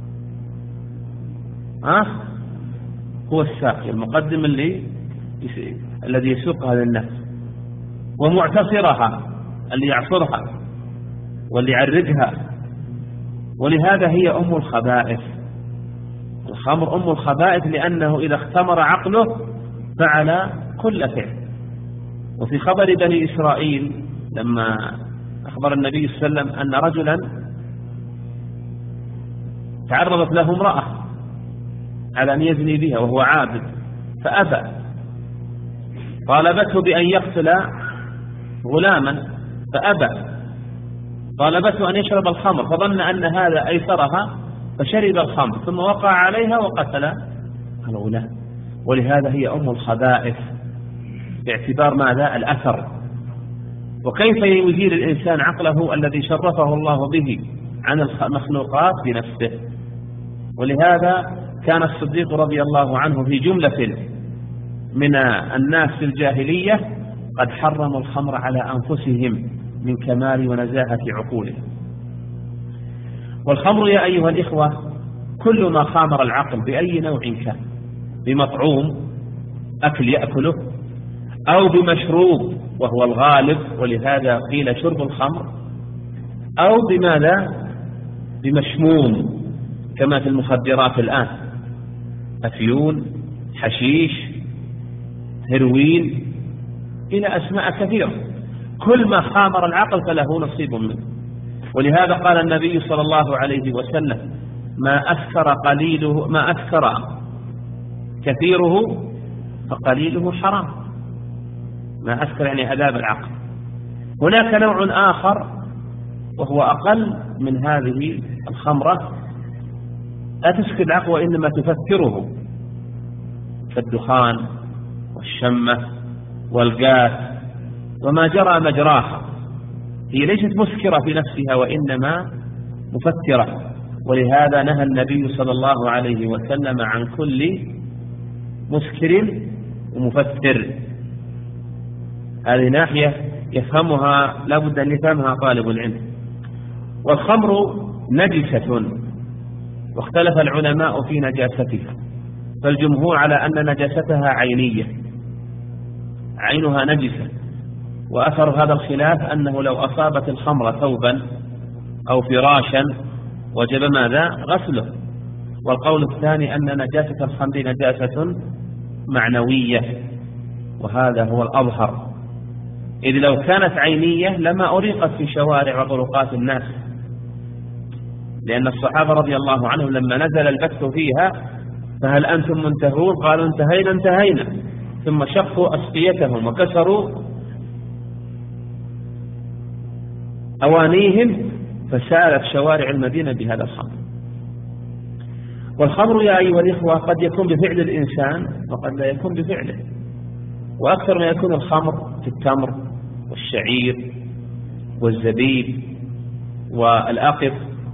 هو الساقي المقدم الذي يسوقها للناس، ومعتصرها اللي يعصرها واللي يعرجها. ولهذا هي أم الخبائث. الخمر أم الخبائث لأنه إذا اختمر عقله فعل كل فعل. وفي خبر بني إسرائيل لما أخبر النبي صلى الله عليه وسلم أن رجلا تعرضت له امرأة على أن يزني بها وهو عابد فأبى، طالبته بأن يقتل غلاما فأبى، طالبته أن يشرب الخمر فظن أن هذا أيسرها فشرب الخمر ثم وقع عليها وقتل الغلام. ولهذا هي أم الخبائث باعتبار ماذا؟ الأثر. وكيف يزيل الإنسان عقله الذي شرفه الله به عن المخلوقات بنفسه؟ ولهذا كان الصديق رضي الله عنه في جملة من الناس في الجاهلية قد حرموا الخمر على أنفسهم من كمال ونزاهة عقولهم. والخمر يا أيها الإخوة كل ما خامر العقل بأي نوع كان، بمطعوم أكل يأكله أو بمشروب وهو الغالب ولهذا قيل شرب الخمر، أو بماذا؟ بمشموم كما في المخدرات الآن، أفيون، حشيش، هيروين، إلى أسماء كثيرة. كل ما خامر العقل فله نصيب منه. ولهذا قال النبي صلى الله عليه وسلم ما أسكر كثيره فقليله حرام. ما أسكر يعني عذاب العقل. هناك نوع آخر وهو أقل من هذه الخمرة لا تسكر العقل وإنما تفكره، كالدخان والشمة والغاز وما جرى مجراها. هي ليست مسكرة في نفسها وإنما مفترة. ولهذا نهى النبي صلى الله عليه وسلم عن كل مسكر ومفتر. هذه ناحية يفهمها لا بد أن يفهمها طالب العلم. والخمر نجسة، واختلف العلماء في نجاستها، فالجمهور على أن نجاستها عينية، عينها نجسة. وأثر هذا الخلاف أنه لو أصابت الخمر ثوبا أو فراشا وجب ماذا؟ غسله. والقول الثاني أن نجاسة الخمر نجاسة معنوية، وهذا هو الأظهر، إذ لو كانت عينية لما أريقت في شوارع وطرقات الناس، لأن الصحابة رضي الله عنهم لما نزل البث فيها فهل أنتم منتهون؟ قالوا انتهينا، ثم شقوا أسقيتهم وكسروا أوانيهم فسالت شوارع المدينة بهذا الخمر. والخمر يا أيها الإخوة قد يكون بفعل الإنسان وقد لا يكون بفعله. وأكثر ما يكون الخمر في التمر والشعير والزبيب والأقط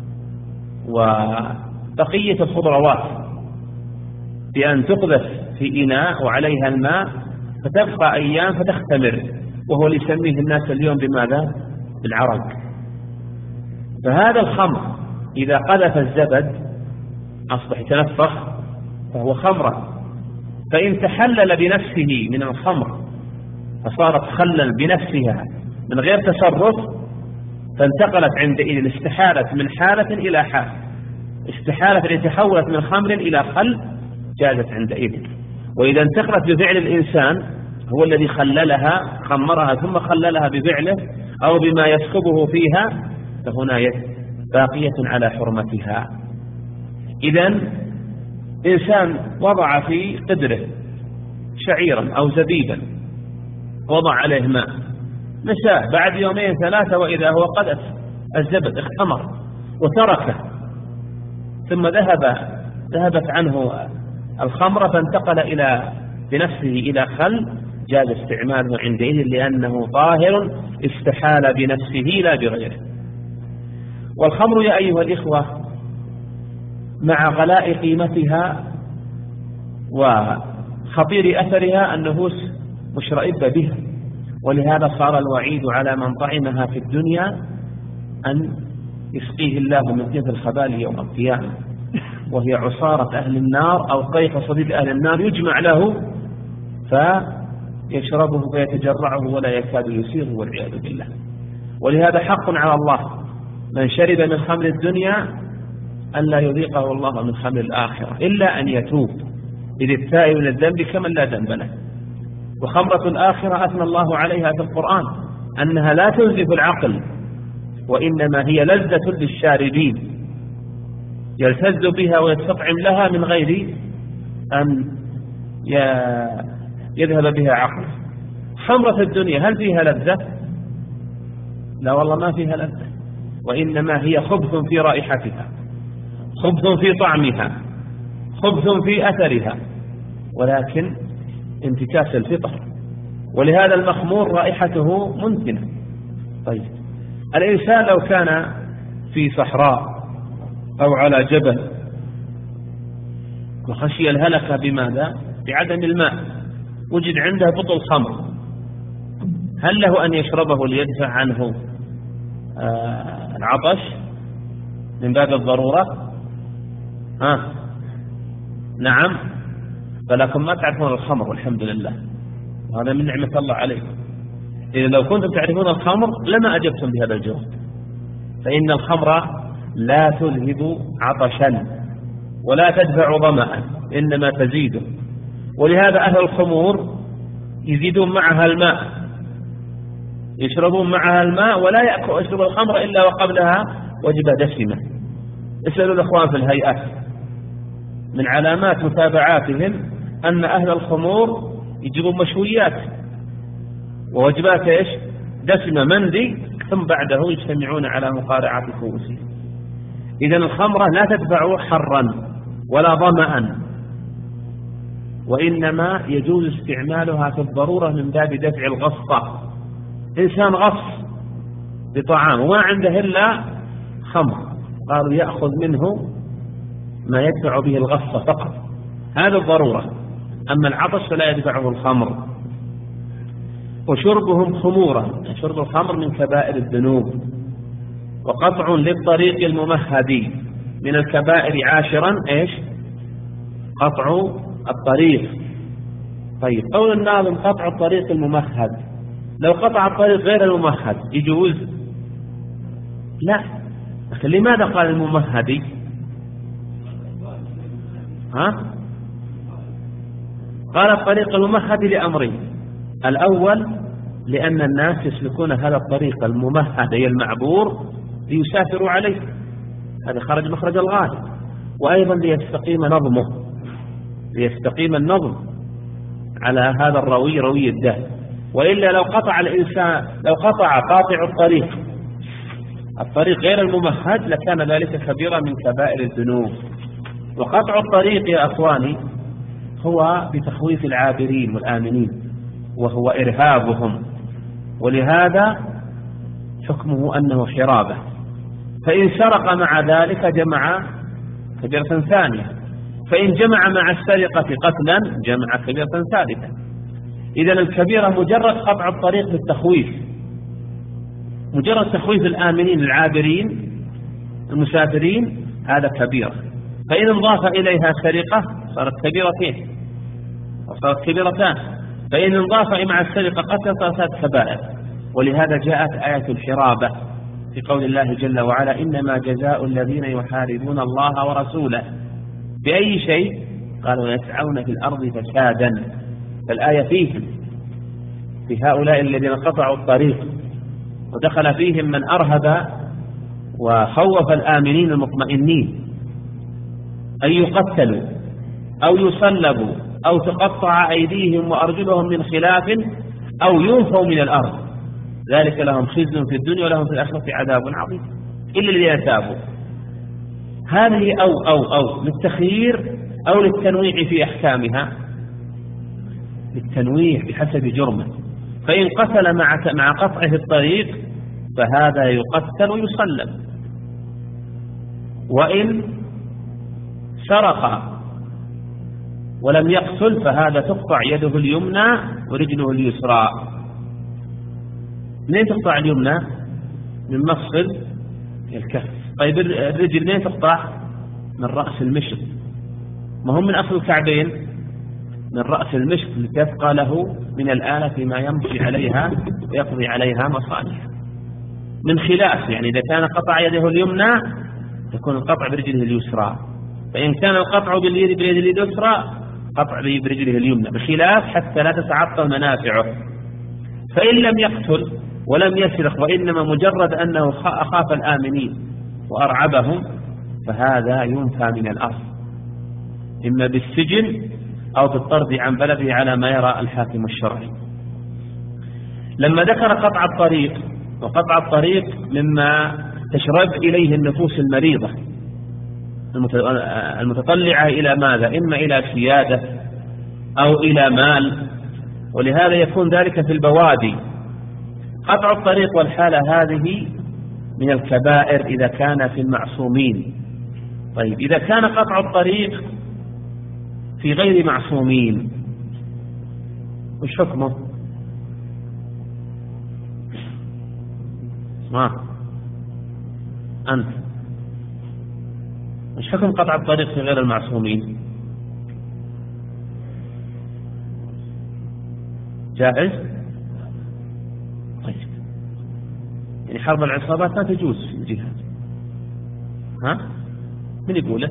وبقية الخضروات، بأن تقذف في إناء وعليها الماء فتبقى أيام فتختمر، وهو اللي يسميه الناس اليوم بماذا؟ بالعرق. فهذا الخمر إذا قذف الزبد أصبح يتنفخ فهو خمرة. فإن تحلل بنفسه من الخمر فصارت خلا بنفسها من غير تصرف، فانتقلت عندئذ استحالت من حالة إلى حال، استحالة التي تحولت من خمر إلى خل جازت عندئذ. وإذا انتقلت بفعل الإنسان هو الذي خللها، خمرها ثم خللها بفعله أو بما يسكبه فيها، فهنا باقية على حرمتها. إذن إنسان وضع في قدره شعيرا أو زبيبا، وضع عليه ماء، نساه بعد يومين ثلاثة وإذا هو قد الزبد اختمر وتركه، ثم ذهبت عنه الخمر فانتقل بنفسه إلى خل، جاز استعماله عندئذ لأنه طاهر استحال بنفسه لا بغيره. والخمر يا أيها الإخوة مع غلاء قيمتها وخطير أثرها النفوس مشرئبة بها، ولهذا صار الوعيد على من طعمها في الدنيا أن يسقيه الله من كثر الخبال يوم القيامة. وهي عصارة أهل النار أو طيف صديد أهل النار يجمع له فيشربه فيتجرعه ولا يكاد يسيغه والعياذ بالله. ولهذا حق على الله من شرب من خمر الدنيا أن لا يذيقه الله من خمر الآخرة إلا أن يتوب، إذ التائب من الذنب كمن لا ذنب له. وخمرة الآخرة أثنى الله عليها في القرآن أنها لا تنزف العقل، وإنما هي لذة للشاربين يلتذ بها ويستطعم لها من غير أن يذهب بها عقل. خمرة الدنيا هل فيها لذة؟ لا والله ما فيها لذة، وإنما هي خبث في رائحتها، خبث في طعمها، خبث في أثرها، ولكن انتكاس الفطر. ولهذا المخمور رائحته منتنة. طيب الإنسان لو كان في صحراء أو على جبل وخشي الهلكة بماذا؟ بعدم الماء، وجد عنده بطل خمر، هل له أن يشربه ليدفع عنه العطش من باب الضرورة؟ نعم، فلكم ما تعرفون الخمر والحمد لله، وهذا من نعمة الله عليكم. إذا لو كنتم تعرفون الخمر لما أجبتم بهذا الجواب، فإن الخمر لا تذهب عطشا ولا تدفع ظمأ، إنما تزيده. ولهذا أهل الخمور يزيدون معها الماء، يشربون معها الماء ولا يشرب الخمر إلا وقبلها وجبة دسمة. اسألوا الأخوان في الهيئات، من علامات متابعاتهم أن أهل الخمور يجيبون مشويات ووجبات دسمة مندي، ثم بعده يجتمعون على مقارعة كؤوسهم. إذن الخمرة لا تدفع حرا ولا ظمأ، وإنما يجوز استعمالها في الضرورة من باب دفع الغصة. إنسان غص بطعام وما عنده إلا خمر، قالوا يأخذ منه ما يدفع به الغصة فقط، هذا الضرورة. أما العطش فلا يدفعه الخمر. وشربهم خمورا، شرب الخمر من كبائر الذنوب. وقطع للطريق الممهد من الكبائر عاشرا قطع الطريق. طيب قول الناظم قطع الطريق الممهد، لو قطع الطريق غير الممهد يجوز؟ لا، لكن لماذا قال الممهد؟ قال الطريق الممهد لأمرين: الأول لأن الناس يسلكون هذا الطريق الممهد أي المعبور ليسافروا عليه، هذا خرج مخرج الغالب، وأيضا ليستقيم نظمه، ليستقيم النظم على هذا الروي، روي الدهر. وإلا لو قطع الإنسان، لو قطع قاطع الطريق غير الممهد لكان ذلك كبيرة من كبائر الذنوب. وقطع الطريق يا أخواني هو بتخويف العابرين والآمنين، وهو إرهابهم، ولهذا حكمه أنه حرابة. فإن سرق مع ذلك جمع كبيرة ثانية، فإن جمع مع السرقة قتلا جمع كبيرة ثالثة. إذن الكبيرة مجرد قطع الطريق بالتخويف، مجرد تخويف الآمنين العابرين المسافرين، هذا كبيرة. فإن انضاف إليها سرقة صارت كبيرتين أو صارت كبيرتان، فإن انضاف مع السرقة قتل صارت كبائر. ولهذا جاءت آية الحرابة في قول الله جل وعلا: إنما جزاء الذين يحاربون الله ورسوله بأي شيء؟ قالوا يسعون في الأرض فسادا. فالآية فيهم، في هؤلاء الذين قطعوا الطريق، ودخل فيهم من أرهب وخوف الآمنين المطمئنين أن يقتلوا أو يصلبوا أو تقطع أيديهم وأرجلهم من خلاف أو ينفوا من الأرض، ذلك لهم خزي في الدنيا ولهم في الآخرة عذاب عظيم إلا الذين تابوا. هذه أو للتخيير أو للتنويع في أحكامها، للتنويع بحسب جرمه. فإن قتل مع قطعه الطريق فهذا يقتل ويصلب، وإن سرق ولم يقتل فهذا تقطع يده اليمنى ورجله اليسرى. منين تقطع اليمنى؟ من مفصل الكف. طيب الرجل منين تقطع؟ من رأس المشط، ما هم من أصل الكعبين، من رأس المشط لتبقى له من الآلة فيما يمشي عليها ويقضي عليها مصالح. من خلاف، يعني إذا كان قطع يده اليمنى يكون القطع برجله اليسرى، فإن كان القطع باليد اليسرى قطع برجله اليمنى، بخلاف حتى لا تتعطل منافعه. فإن لم يقتل ولم يسرق وإنما مجرد أنه أخاف الآمنين وأرعبهم فهذا ينفى من الأصل، إما بالسجن أو بالطرد عن بلده على ما يرى الحاكم الشرعي. لما ذكر قطع الطريق، وقطع الطريق مما تشرب إليه النفوس المريضة المتطلعة إلى ماذا؟ إما إلى سيادة أو إلى مال، ولهذا يكون ذلك في البوادي. قطع الطريق والحالة هذه من الكبائر إذا كان في المعصومين. طيب إذا كان قطع الطريق في غير معصومين وش حكمه؟ أنت وش حكم قطع الطريق في غير المعصومين؟ جائز؟ طيب يعني حرب العصابات ما تجوز في الجهاد، من يقوله؟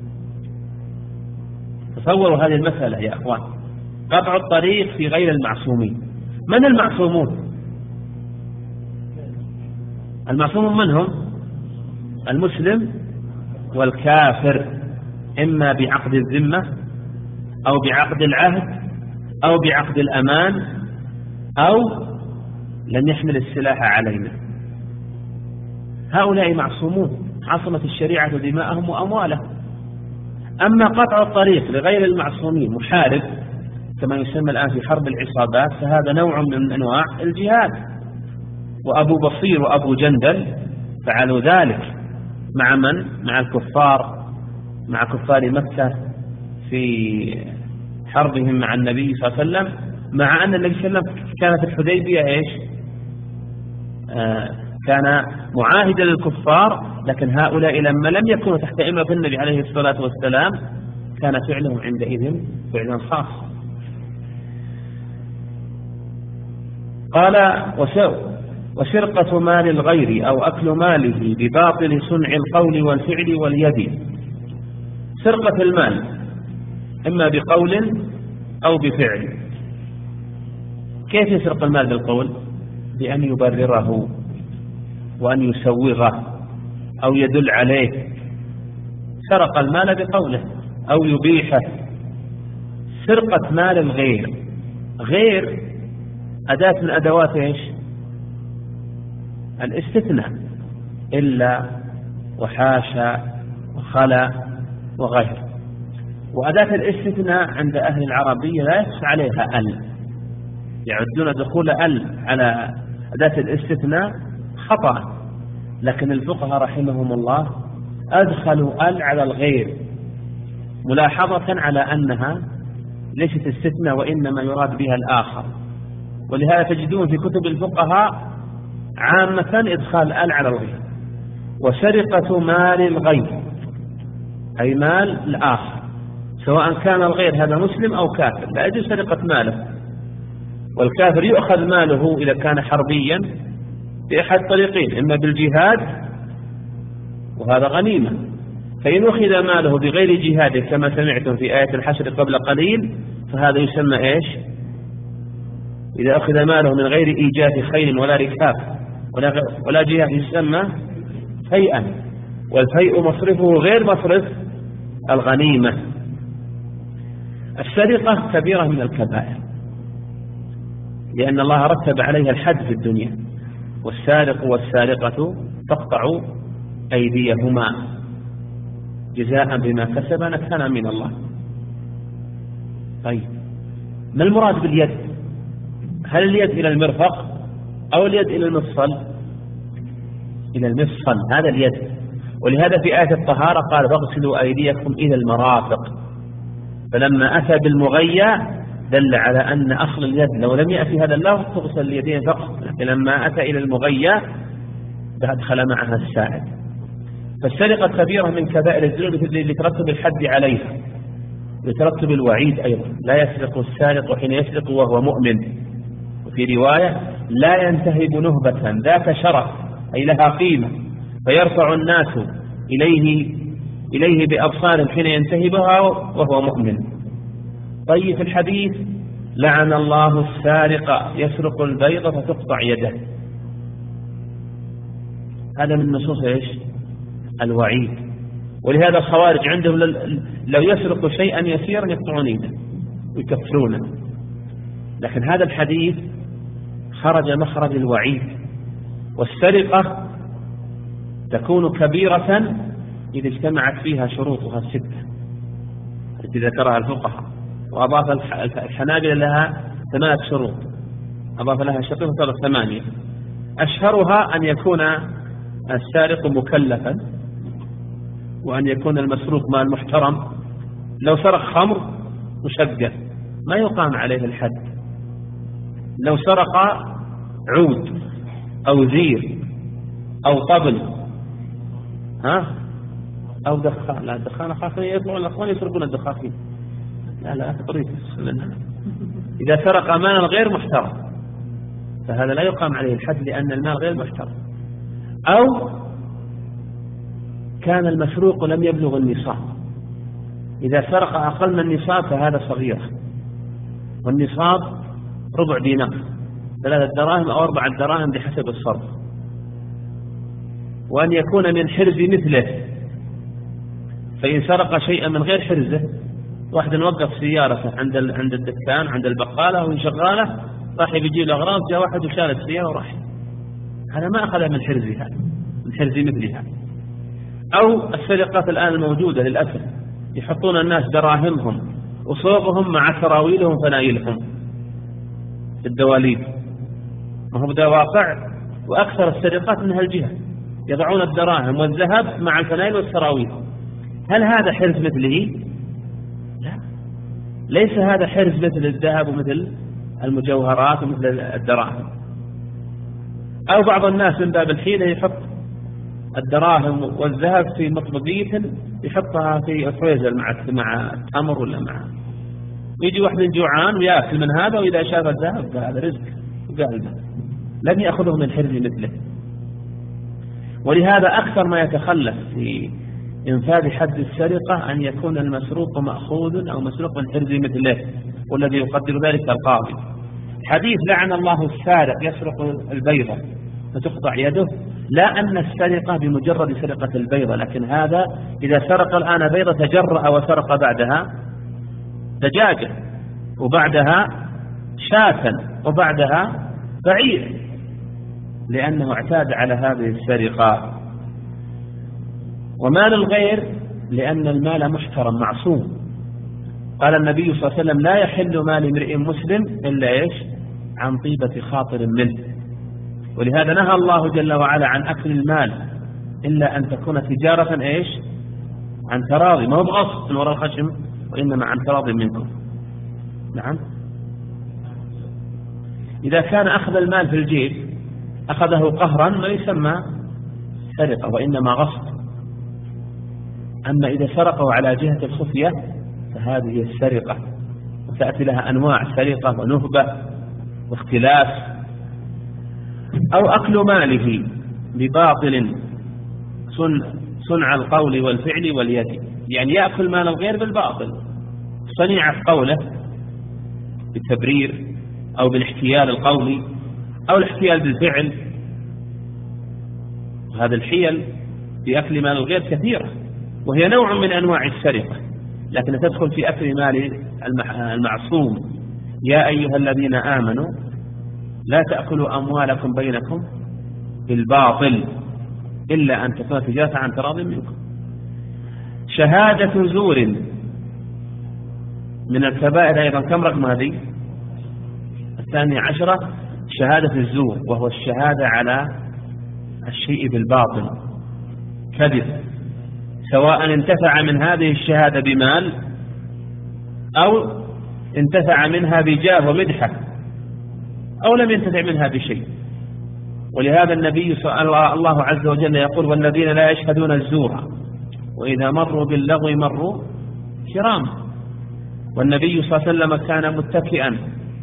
تصوروا هذه المسألة يا أخوان، قطع الطريق في غير المعصومين. من المعصومون؟ المعصومون من هم؟ المسلم والكافر، إما بعقد الذمة أو بعقد العهد أو بعقد الأمان أو لم يحمل السلاح علينا. هؤلاء معصومون، عصمت الشريعة دماءهم وأموالهم. أما قطع الطريق لغير المعصومين محارب كما يسمى الآن في حرب العصابات، فهذا نوع من أنواع الجهاد. وأبو بصير وأبو جندل فعلوا ذلك مع من؟ مع الكفار، مع كفار مكة في حربهم مع النبي صلى الله عليه وسلم، مع أن النبي صلى الله عليه وسلم كان في الحديبية إيش؟ كان معاهدا للكفار، لكن هؤلاء لما لم يكونوا تحت إمرة النبي عليه الصلاة والسلام كان فعلهم عندئذ فعلا خاص. قال وسرقة مال الغير أو أكل ماله بباطل صنع القول والفعل واليد. سرقة المال إما بقول أو بفعل. كيف يسرق المال بالقول؟ بأن يبرره وأن يسوغه أو يدل عليه. سرق المال بقوله أو يبيحه. سرقة مال الغير، غير أداة من أدوات إيش؟ الاستثناء، إلا وحاشا وخلا وغير. وأداة الاستثناء عند أهل العربية لا يقص عليها ال، يعدون دخول ال على أداة الاستثناء خطأ، لكن الفقهاء رحمهم الله أدخلوا ال على الغير ملاحظة على أنها ليست استثناء وإنما يراد بها الآخر. ولهذا تجدون في كتب الفقهاء عامة إدخال ال على الغير. وسرقة مال الغير أي مال الآخر، سواء كان الغير هذا مسلم أو كافر، لا يجوز سرقة ماله. والكافر يؤخذ ماله إذا كان حربيا بأحد طريقين، إما بالجهاد وهذا غنيمة، فإن أخذ ماله بغير جهاد كما سمعتم في آية الحشر قبل قليل فهذا يسمى إيش؟ إذا أخذ ماله من غير إيجاد خيل ولا ركاب ولا جهاد يسمى فيئا، والفيء مصرفه غير مصرف الغنيمة. السرقة كبيرة من الكبائر لأن الله رتب عليها الحد في الدنيا، والسارق والسارقة فاقطعوا أيديهما جزاء بما كسبا نكالا من الله. طيب ما المراد باليد؟ هل اليد إلى المرفق أو اليد إلى المفصل؟ إلى المفصل، هذا اليد. ولهذا في آية الطهارة قال فاغسلوا أيديكم إلى المرافق، فلما أتى بالمغيّة دل على أن أصل اليد لو لم يأتي هذا اللفظ تغسل اليدين فقط، لكن لما أتى إلى المغيّة أدخل معها الساعد. فالسرقة كبيرة من كبائر الذنوب اللي ترتب الحد عليها، يترتب الوعيد أيضا. لا يسرق السارق حين يسرق وهو مؤمن. وفي رواية لا ينتهب نهبة ذات شرف أي لها قيمة فيرفع الناس إليه بأبصار حين ينتهبها وهو مؤمن. طيب في الحديث لعن الله السارق يسرق البيض فتقطع يده، هذا من نصوص إيش؟ الوعيد. ولهذا الخوارج عندهم لو يسرق شيئا يسيرا يقطعون يده ويكفرونه. لكن هذا الحديث خرج مخرج الوعيد. والسرقة تكون كبيرة إذا اجتمعت فيها شروطها الستة التي ذكرها الفقهاء، وأضاف الحنابلة لها 8 شروط، أضاف لها شروط صارت 8. أشهرها أن يكون السارق مكلفا، وأن يكون المسروق مال محترم. لو سرق خمر مشقة ما يقام عليه الحد. لو سرق عود أو زير أو طبل أو دخان، لا الدخان خاصة يطلعون الأخوان يسرقون الدخاخين، لا تطريق منها. إذا سرق مالا غير محترم فهذا لا يقام عليه الحد لأن المال غير محترم. أو كان المسروق لم يبلغ النصاب. إذا سرق أقل من النصاب فهذا صغير، والنصاب ربع دينار 3 دراهم أو 4 دراهم بحسب الصرف. وأن يكون من حرز مثله، فإن سرق شيئا من غير حرزه، واحد وقف سيارته عند الدكان عند البقالة وشغاله، راح يجيب الأغراض، جاء واحد وشال السيارة وراح، هذا ما أخذ من حرزها، من حرز مثلها. أو السرقات الآن الموجودة للأسف يحطون الناس دراهمهم وصوبهم مع سراويلهم فنايلهم في الدواليب، ما هو ده واقع. وأكثر السرقات من هالجهة، يضعون الدراهم والذهب مع الفنايل والسراويل. هل هذا حرز مثله؟ لا، ليس هذا حرز مثل الذهب ومثل المجوهرات ومثل الدراهم. أو بعض الناس من باب الحيلة يحط الدراهم والذهب في مطبقية يحطها في فريزر مع التمر ولا مع، يجي واحد جوعان ويأكل من هذا، وإذا شاف الذهب هذا رزق وقال لم يأخذه من حرز مثله. ولهذا أكثر ما يتخلف في إنفاذ حد السرقة أن يكون المسروق مأخوذ أو مسروق من حرز مثله، والذي يقدر ذلك القاضي. حديث لعن الله السارق يسرق البيضة فتقطع يده، لا أن السرقة بمجرد سرقة البيضة، لكن هذا إذا سرق الآن بيضة تجرأ وسرق بعدها دجاجة وبعدها شاة وبعدها بعير، لأنه اعتاد على هذه السرقة. ومال الغير لأن المال محترم معصوم. قال النبي صلى الله عليه وسلم لا يحل مال امرئ مسلم إلا إيش؟ عن طيبة خاطر منه. ولهذا نهى الله جل وعلا عن أكل المال إلا أن تكون تجارة إيش؟ عن تراضي، ما هو بغصب من وراء الخشم، وإنما عن تراضي منكم. نعم. إذا كان أخذ المال في الجيب أخذه قهرا ما يسمى سرقة وإنما غصب. أما إذا سرقه على جهة الخفية فهذه السرقة، وتأتي لها أنواع سرقة ونهبة واختلاف. أو أكل ماله بباطل صنع القول والفعل واليد، يعني يأكل مال الغير بالباطل، صنيعة قوله بالتبرير أو بالاحتيال القولي أو الاحتيال بالفعل. هذا الحيل في أكل مال الغير كثيرة، وهي نوع من أنواع السرقة، لكن تدخل في أكل مال المعصوم. يا أيها الذين آمنوا لا تأكلوا أموالكم بينكم بالباطل إلا أن تكون تجارة عن تراض منكم. شهادة زور من الكبائر أيضا. كم رقم هذه؟ 12 شهادة الزور، وهو الشهادة على الشيء بالباطل، كذب، سواء انتفع من هذه الشهادة بمال أو انتفع منها بجاه ومدحة أو لم ينتفع منها بشيء. ولهذا النبي الله عز وجل يقول والذين لا يشهدون الزور وإذا مروا باللغو مروا كراما. والنبي صلى الله عليه وسلم كان متكئا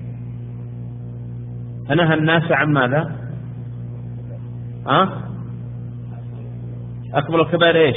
فنهى الناس عن ماذا؟ أكبر الكبائر إيش؟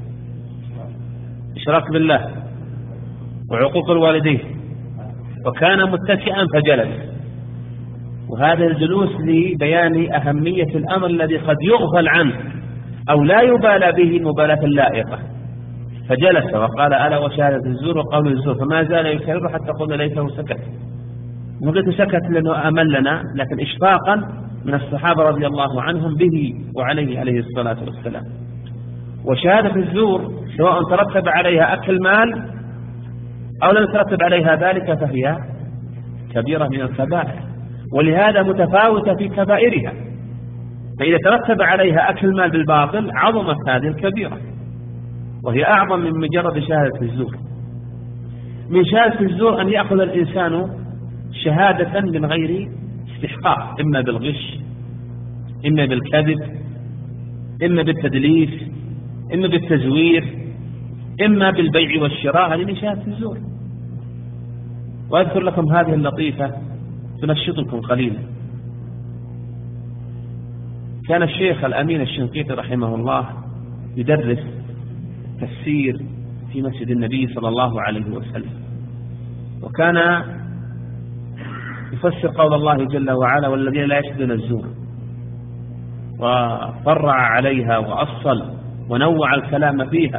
إشراك بالله وعقوق الوالدين، وكان متكئا فجلس. وهذا الجلوس لبيان أهمية الأمر الذي قد يغفل عنه أو لا يبالى به المبالاة اللائقة، فجلس وقال ألا وشهادة الزور وقول الزور، فما زال يكرر حتى قلنا ليته سكت. وقلت سكت لأنه أملنا، لكن إشفاقا من الصحابة رضي الله عنهم به وعليه عليه الصلاة والسلام. وشهادة الزور سواء ترتب عليها أكل مال أو لم يترتب عليها ذلك فهي كبيرة من الكبائر، ولهذا متفاوتة في كبائرها. فإذا ترتب عليها أكل مال بالباطل عظمت هذه الكبيرة، وهي أعظم من مجرد شهادة الزور. من شهادة الزور أن يأخذ الإنسان شهادة من غير استحقاق، إما بالغش، إما بالكذب، إما بالتدليس، إما بالتزوير، إما بالبيع والشراء. هذه من شهادة الزور. وأذكر لكم هذه اللطيفة تنشطكم قليلا. كان الشيخ الأمين الشنقيطي رحمه الله يدرس تفسير في مسجد النبي صلى الله عليه وسلم، وكان يفسر قول الله جل وعلا والذين لا يشهدون الزور، وفرع عليها وأصل ونوع الكلام فيها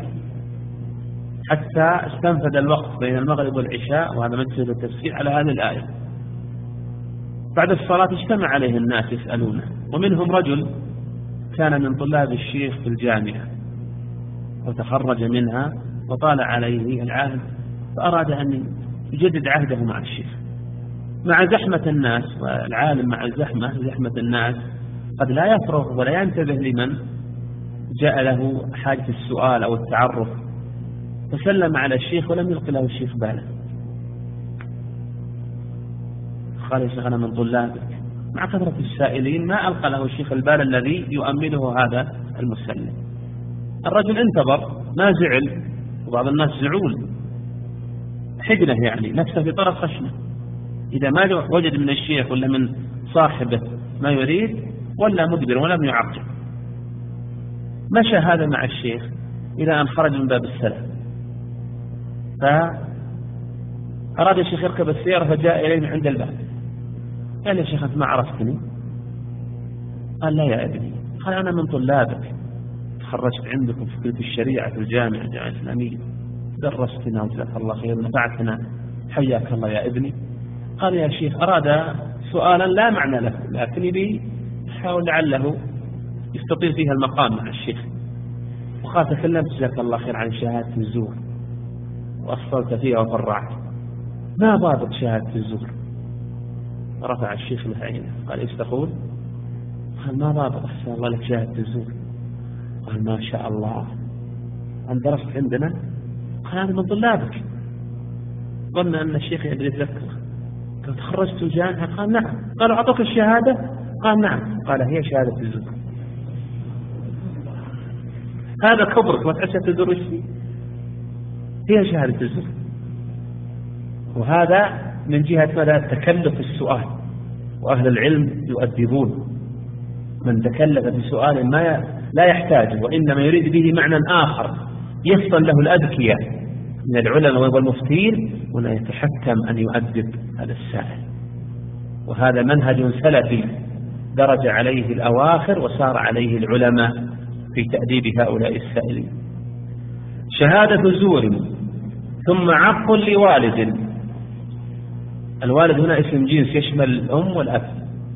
حتى استنفد الوقت بين المغرب والعشاء، وهذا مجلس التفسير على هذه الآية. بعد الصلاة اجتمع عليه الناس يسألونه، ومنهم رجل كان من طلاب الشيخ في الجامعة وتخرج منها وطال عليه العهد، فأراد أن يجدد عهده مع الشيخ. مع زحمة الناس، والعالم مع زحمة الناس قد لا يفرغ ولا ينتبه لمن جاء له حاجة السؤال أو التعرف، فسلم على الشيخ ولم يلقي له الشيخ بالا. قال يا شيخ أنا من طلابك، مع كثرة السائلين ما ألقى له الشيخ البال الذي يؤمله هذا المسلم. الرجل انتظر ما زعل، وبعض الناس زعول حقنه، يعني نفسه في طرف خشمه، إذا ما وجد من الشيخ ولا من صاحبه ما يريد ولا مدبر ولم يعقب. مشى هذا مع الشيخ إلى أن خرج من باب السلام، فأراد الشيخ يركب السيارة فجاء إليه من عند الباب. قال يا شيخ أنت ما عرفتني؟ قال لا يا ابني. قال أنا من طلابك، تخرجت عندكم في كلية الشريعة في الجامعة الإسلامية، درستنا وجزاك الله خير ونفعتنا، حياك الله يا ابني. قال يا شيخ أراد سؤالا لا معنى له، لكن لي حاول لعله يستطيل فيها المقام مع الشيخ. وقال تكلمت جزاك الله خير عن شهادة الزور وأصلت فيها وفرعت، ما ضابط شهادة الزور؟ رفع الشيخ له عينه قال ايش تقول؟ قال ما ضابط أحسن الله لك شهادة الزور. قال ما شاء الله أن درست عندنا؟ قال أنا من طلابك. قلنا أن الشيخ يبدأ يتذكر. قال تخرجت الجامعة؟ قال نعم. قالوا أعطوك الشهادة؟ قال نعم. قال هي شهادة الزور. هذا كبرك ما تحسها تدرس فيه، هي شهادة الزور. وهذا من جهة ماذا؟ تكلف السؤال، وأهل العلم يؤدبون من تكلف بسؤال ما لا يحتاج وإنما يريد به معنى آخر يفصل له الأذكياء من العلماء والمفتين، ولا يتحكم أن يؤدب هذا السائل. وهذا منهج سلفي درج عليه الأواخر وسار عليه العلماء في تأديب هؤلاء السائلين. شهادة زور ثم عق لوالد. الوالد هنا اسم جنس يشمل الأم والأب.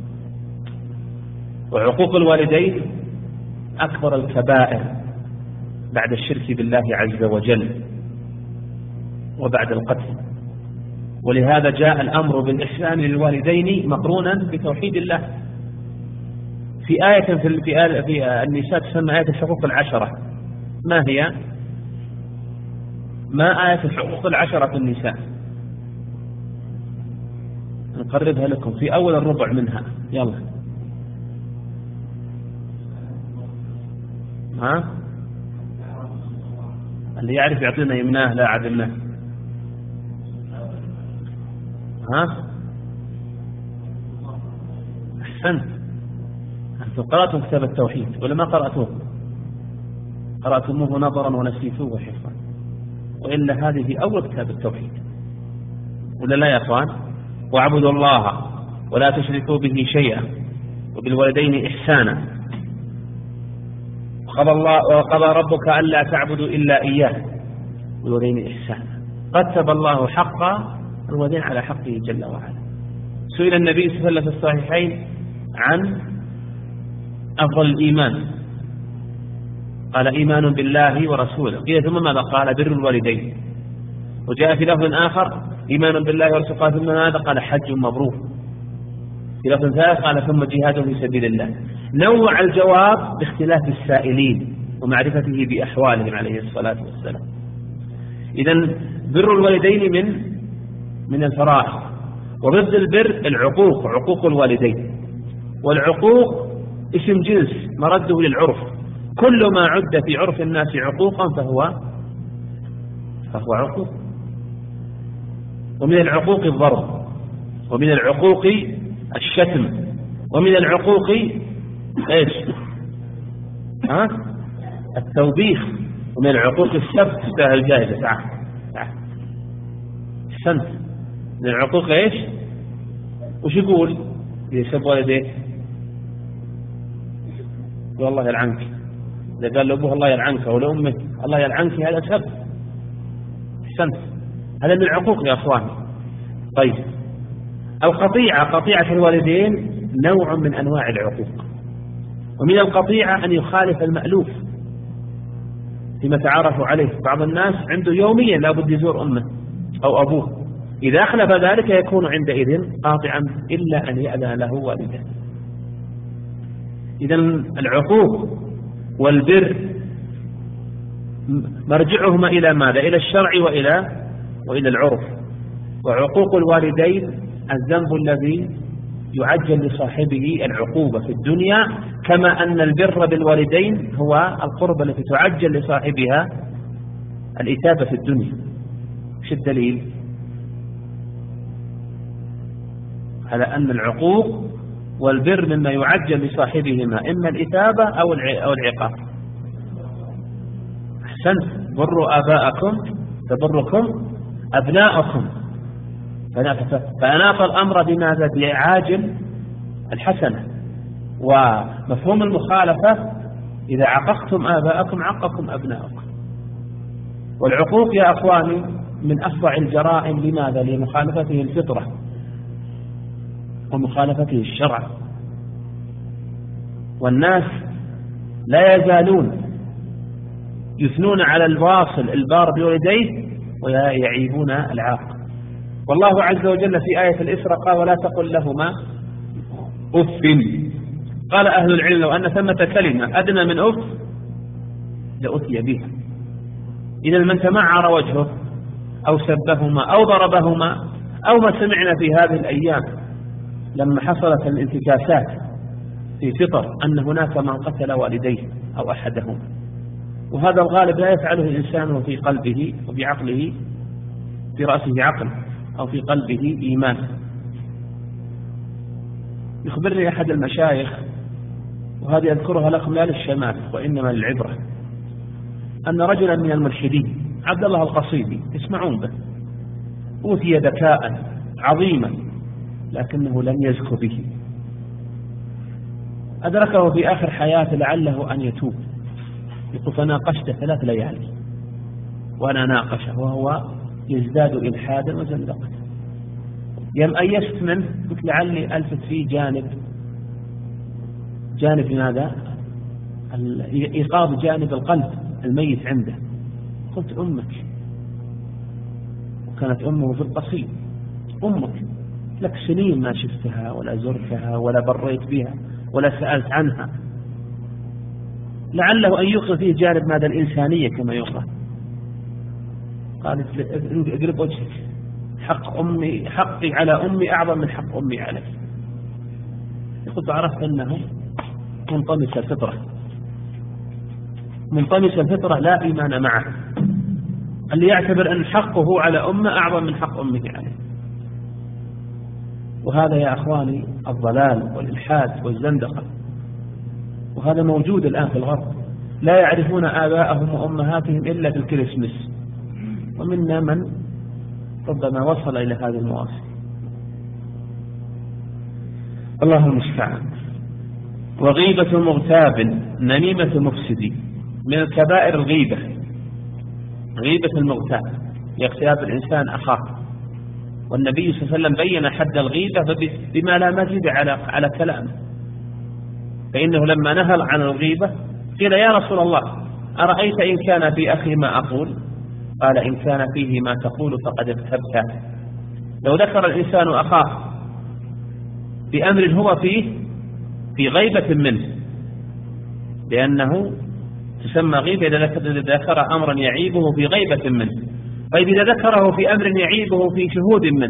وعقوق الوالدين أكبر الكبائر بعد الشرك بالله عز وجل وبعد القتل. ولهذا جاء الأمر بالإحسان للوالدين مقرونا بتوحيد الله. في آية في النساء تسمى آية الحقوق العشرة. ما هي؟ ما آية الحقوق العشرة في النساء؟ نقربها لكم في أول الربع منها. يلا ها؟ اللي يعرف يعطينا يمناه لا عدمناه. ها؟ أحسنت. أنتم قرأتم كتاب التوحيد ولا ما قرأتوه؟ قرأتموه نظرا ونسيتوه حفظا، وإلا هذه أول كتاب التوحيد ولا لا يا أخوان؟ واعبدوا الله ولا تشركوا به شيئا وبالوالدين إحسانا وقضى ربك ألا تعبدوا إلا إياه بالوالدين إحسانا. رتب الله حق الوالدين على حقه جل وعلا. سئل النبي صلى الله عليه وسلم في الصحيحين عن أفضل الإيمان، قال إيمان بالله ورسوله، قيل ثم ماذا؟ قال بر الوالدين. وجاء في لفظ آخر إيمان بالله ورسوله، قال ثم ماذا؟ قال حج مبرور. في لفظ ثالث قال ثم جهاد في سبيل الله. نوع الجواب باختلاف السائلين ومعرفته بأحوالهم عليه الصلاة والسلام. إذن بر الوالدين من الفرائض، وضد البر العقوق، عقوق الوالدين. والعقوق اسم جنس مرده للعرف، كل ما عد في عرف الناس عقوقا فهو عقوق. ومن العقوق الضرب، ومن العقوق الشتم، ومن العقوق ايش؟ التوبيخ، ومن العقوق السب. تستاهل الجائزة. تعال احسنت. من العقوق ايش؟ وش يقول يسب والديه؟ والله يلعنك. إذا قال لأبوه الله يلعنك أو لأمه الله يلعنك هذا سب. احسنت. هذا من العقوق يا أخوان. طيب القطيعة، قطيعة الوالدين نوع من أنواع العقوق. ومن القطيعة أن يخالف المألوف فيما تعارفوا عليه. بعض الناس عنده يوميا لابد يزور أمه أو أبوه، إذا أخلف ذلك يكون عندئذ قاطعا إلا أن يأذن له والده. إذن العقوق والبر مرجعهما إلى ماذا؟ إلى الشرع وإلى العرف. وعقوق الوالدين الذنب الذي يعجل لصاحبه العقوبة في الدنيا، كما أن البر بالوالدين هو القربة التي تعجل لصاحبها الإثابة في الدنيا. ايش الدليل على أن العقوق والبر مما يعجل لصاحبهما إما الإثابة أو العقاب؟ أحسنت. بروا آباءكم تبركم أبناءكم. فأناط الأمر بماذا؟ بعاجل الحسنة. ومفهوم المخالفة إذا عققتم آباءكم عقكم أبناءكم. والعقوق يا أخواني من أفظع الجرائم. لماذا؟ لمخالفته الفطرة ومخالفته الشرع. والناس لا يزالون يثنون على الواصل البار بوالديه ويعيبون العاق. والله عز وجل في آية الإسراء قال ولا تقل لهما أف. قال أهل العلم لو أن ثمة كلمة أدنى من أف لأتي بها. إذا من تمعر وجهه أو سبهما أو ضربهما أو ما سمعنا في هذه الأيام لما حصلت الانتكاسات في فطر أن هناك من قتل والديه أو أحدهما، وهذا الغالب لا يفعله الإنسان في قلبه وبعقله، في رأسه عقل أو في قلبه إيمان. يخبرني أحد المشايخ، وهذه أذكرها لكم لا للشمال وإنما للعبرة، أن رجلا من الملحدين عبد الله القصيدي اسمعون به، أوتي ذكاء عظيما لكنه لم يزك به. أدركه في آخر حياته لعله أن يتوب. يقول فناقشته 3 ليالي وأنا ناقشه وهو يزداد إلحادا وزندقة. يوم أيست منه قلت لعلي ألفت فيه جانب ماذا؟ إيقاظ جانب القلب الميت عنده. قلت أمك، وكانت أمه في القصيد، أمك لك سنين ما شفتها ولا زرتها ولا بريت بها ولا سألت عنها، لعله أن يوقظ فيه جانب ماذا؟ الإنسانية كما يقال. قالت اقلب وجهك، حقي على أمي أعظم من حق أمي علي. قلت عرفت أنه منطمس الفطرة. منطمس الفطرة لا إيمان معه، اللي يعتبر أن حقه على أمه أعظم من حق أمه عليه. وهذا يا أخواني الضلال والإلحاد والزندقة، وهذا موجود الآن في الغرب، لا يعرفون آباءهم وأمهاتهم إلا في الكريسماس، ومنا من ربما وصل إلى هذه المواصل. الله المستعان. وغيبة مغتاب، نميمة مفسدي، من الكبائر الغيبة، غيبة المغتاب، لاغتياب الإنسان أخاه. والنبي صلى الله عليه وسلم بين حد الغيبة بما لا مزيد على كلامه، فإنه لما نهى عن الغيبة قيل يا رسول الله أرأيت إن كان في أخي ما أقول؟ قال إن كان فيه ما تقول فقد اغتبته. لو ذكر الإنسان أخاه بأمر هو فيه في غيبة منه، لأنه تسمى غيبة إذا ذكر أمرا يعيبه في غيبة منه. طيب إذا ذكره في أمر يعيبه في شهود منه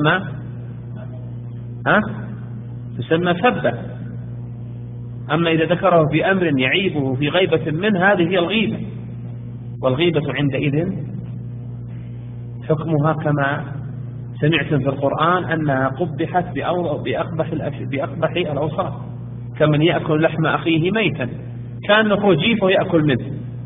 تسمى سبة. أما إذا ذكره في أمر يعيبه في غيبة منه هذه هي الغيبة. والغيبة عندئذ حكمها كما سمعتم في القرآن أنها قبحت بأقبح الأوصاف، كمن يأكل لحم أخيه ميتا كأنه جيفه يأكل منه.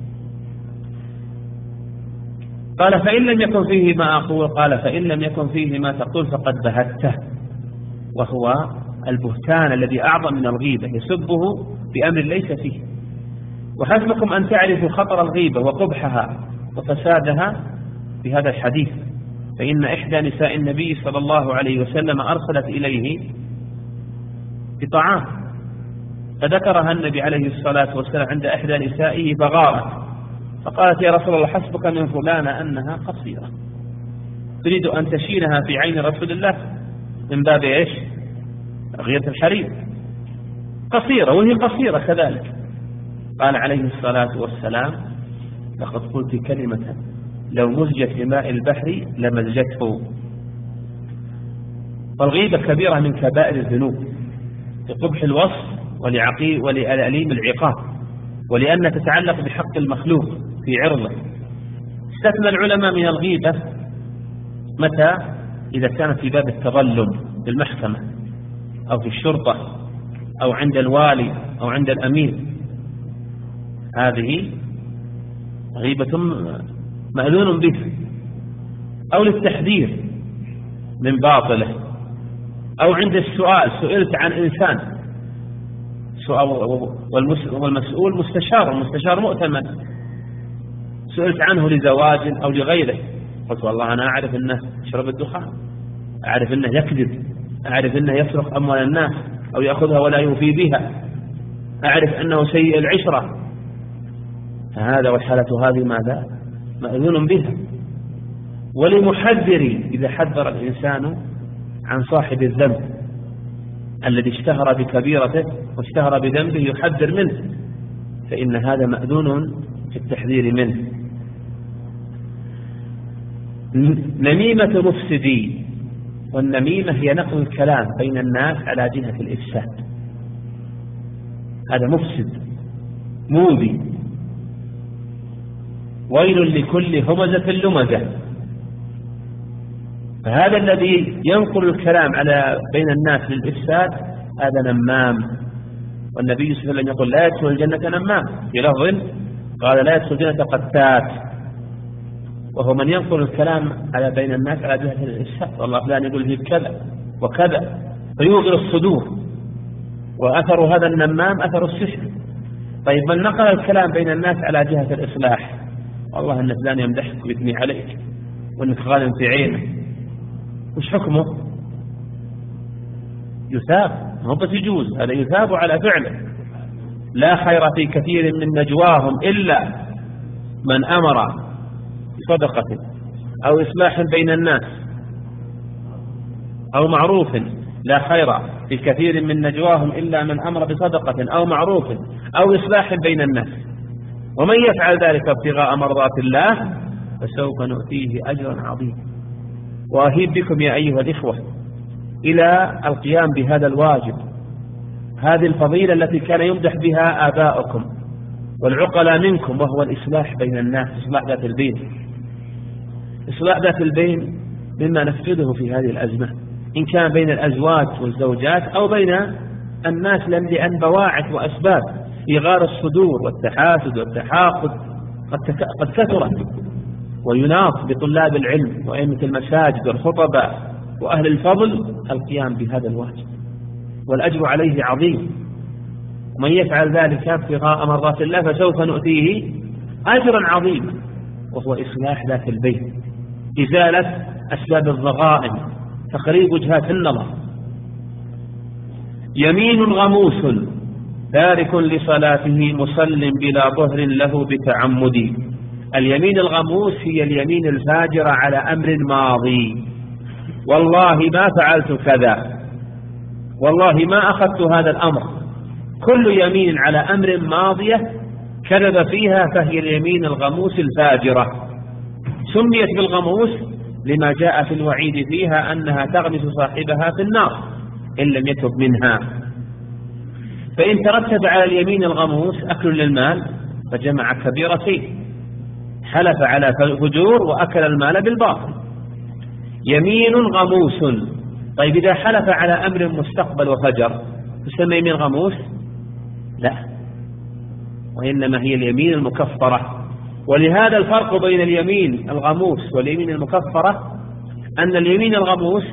قال فإن لم يكن فيه ما أقول، قال فإن لم يكن فيه ما تقول فقد بهته، وهو البهتان الذي أعظم من الغيبة، يسبه بأمر ليس فيه. وحسبكم أن تعرفوا خطر الغيبة وقبحها وفسادها بهذا الحديث، فإن إحدى نساء النبي صلى الله عليه وسلم أرسلت إليه بطعام، فذكرها النبي عليه الصلاة والسلام عند إحدى نسائه فغارت، فقالت يا رسول الله حسبك من فلانة أنها قصيرة، تريد أن تشينها في عين رسول الله من باب إيش؟ غيرة الحريم، قصيرة وهي قصيرة كذلك. قال عليه الصلاة والسلام لقد قلت كلمة لو مزجت في ماء البحر لمزجته. والغيبة كبيرة من كبائر الذنوب لقبح الوصف ولأليم العقاب، ولأن تتعلق بحق المخلوق في عرضه. استثنى العلماء من الغيبة متى؟ إذا كانت في باب التظلم في المحكمة أو في الشرطة أو عند الوالي أو عند الأمير، هذه غيبة مأذون به، أو للتحذير من باطله، أو عند السؤال سئلت عن إنسان والمسؤول مستشار، والمستشار مؤتمن، سئلت عنه لزواج أو لغيره، قلت والله أنا أعرف أنه يشرب الدخان، أعرف أنه يكذب، أعرف أنه يسرق أموال الناس أو يأخذها ولا يوفي بها، أعرف أنه سيء العشرة، فهذا والحالة هذه ماذا؟ مأذون بها. ولمحذر إذا حذر الإنسان عن صاحب الذنب الذي اشتهر بكبيرته واشتهر بذنبه يحذر منه، فإن هذا مأذون في التحذير منه. نميمة مفسدي، والنميمة هي نقل الكلام بين الناس على جهة الإفساد، هذا مفسد مؤذي. ويل لكل همزة لمزة، فهذا الذي ينقل الكلام على بين الناس للإفساد هذا نمام. والنبي صلى الله عليه وسلم يقول لا يدخل الجنة نمام، في لفظ قال لا يدخل الجنة قتات، وهو من ينقل الكلام على بين الناس على جهة الإفساد. والله فلان يقول فيه كذا وكذا فيوغر الصدور، وأثر هذا النمام أثر السحر. طيب من نقل الكلام بين الناس على جهة الإصلاح، والله أن فلان يمدحك ويثني عليك وأنك غالب في عينه، وش حكمه؟ يثاب، ما بس يجوز، هذا يثاب على فعله. لا خير في كثير من نجواهم إلا من أمر بصدقة أو إصلاح بين الناس أو معروف. لا خير في كثير من نجواهم إلا من أمر بصدقة أو معروف أو إصلاح بين الناس، ومن يفعل ذلك ابتغاء مرضات الله فسوف نؤتيه أجرا عظيما. وأهيب بكم يا أيها الإخوة إلى القيام بهذا الواجب، هذه الفضيلة التي كان يمدح بها آباؤكم والعقلاء منكم، وهو الإصلاح بين الناس، إصلاح ذات البين. إصلاح ذات البين مما نفقده في هذه الأزمة، إن كان بين الأزواج والزوجات أو بين الناس، لأن بواعث وأسباب إغار الصدور والتحاسد والتحاقد قد كثرت، ويناط بطلاب العلم وأئمة المساجد والخطباء وأهل الفضل القيام بهذا الواجب، والأجر عليه عظيم. ومن يفعل ذلك ابتغاء مرضات الله فسوف نؤتيه أجرا عظيما، وهو إصلاح ذات البين، إزالة أسباب الضغائن، تقريب وجهات النظر. يمين غموس تارك لصلاته مصل بلا ظهر له بتعمد. اليمين الغموس هي اليمين الفاجرة على أمر ماضي، والله ما فعلت كذا، والله ما أخذت هذا الأمر. كل يمين على أمر ماضية كذب فيها فهي اليمين الغموس الفاجرة. سميت بالغموس لما جاء في الوعيد فيها أنها تغمس صاحبها في النار إن لم يتب منها. فإن ترتب على اليمين الغموس أكل للمال فجمع كبيرتين، حلف على فجور وأكل المال بالباطل. يمين غموس. طيب إذا حلف على أمر مستقبل وفجر تسمى يمين غموس؟ لا، وإنما هي اليمين المكفرة. ولهذا الفرق بين اليمين الغموس واليمين المكفرة أن اليمين الغموس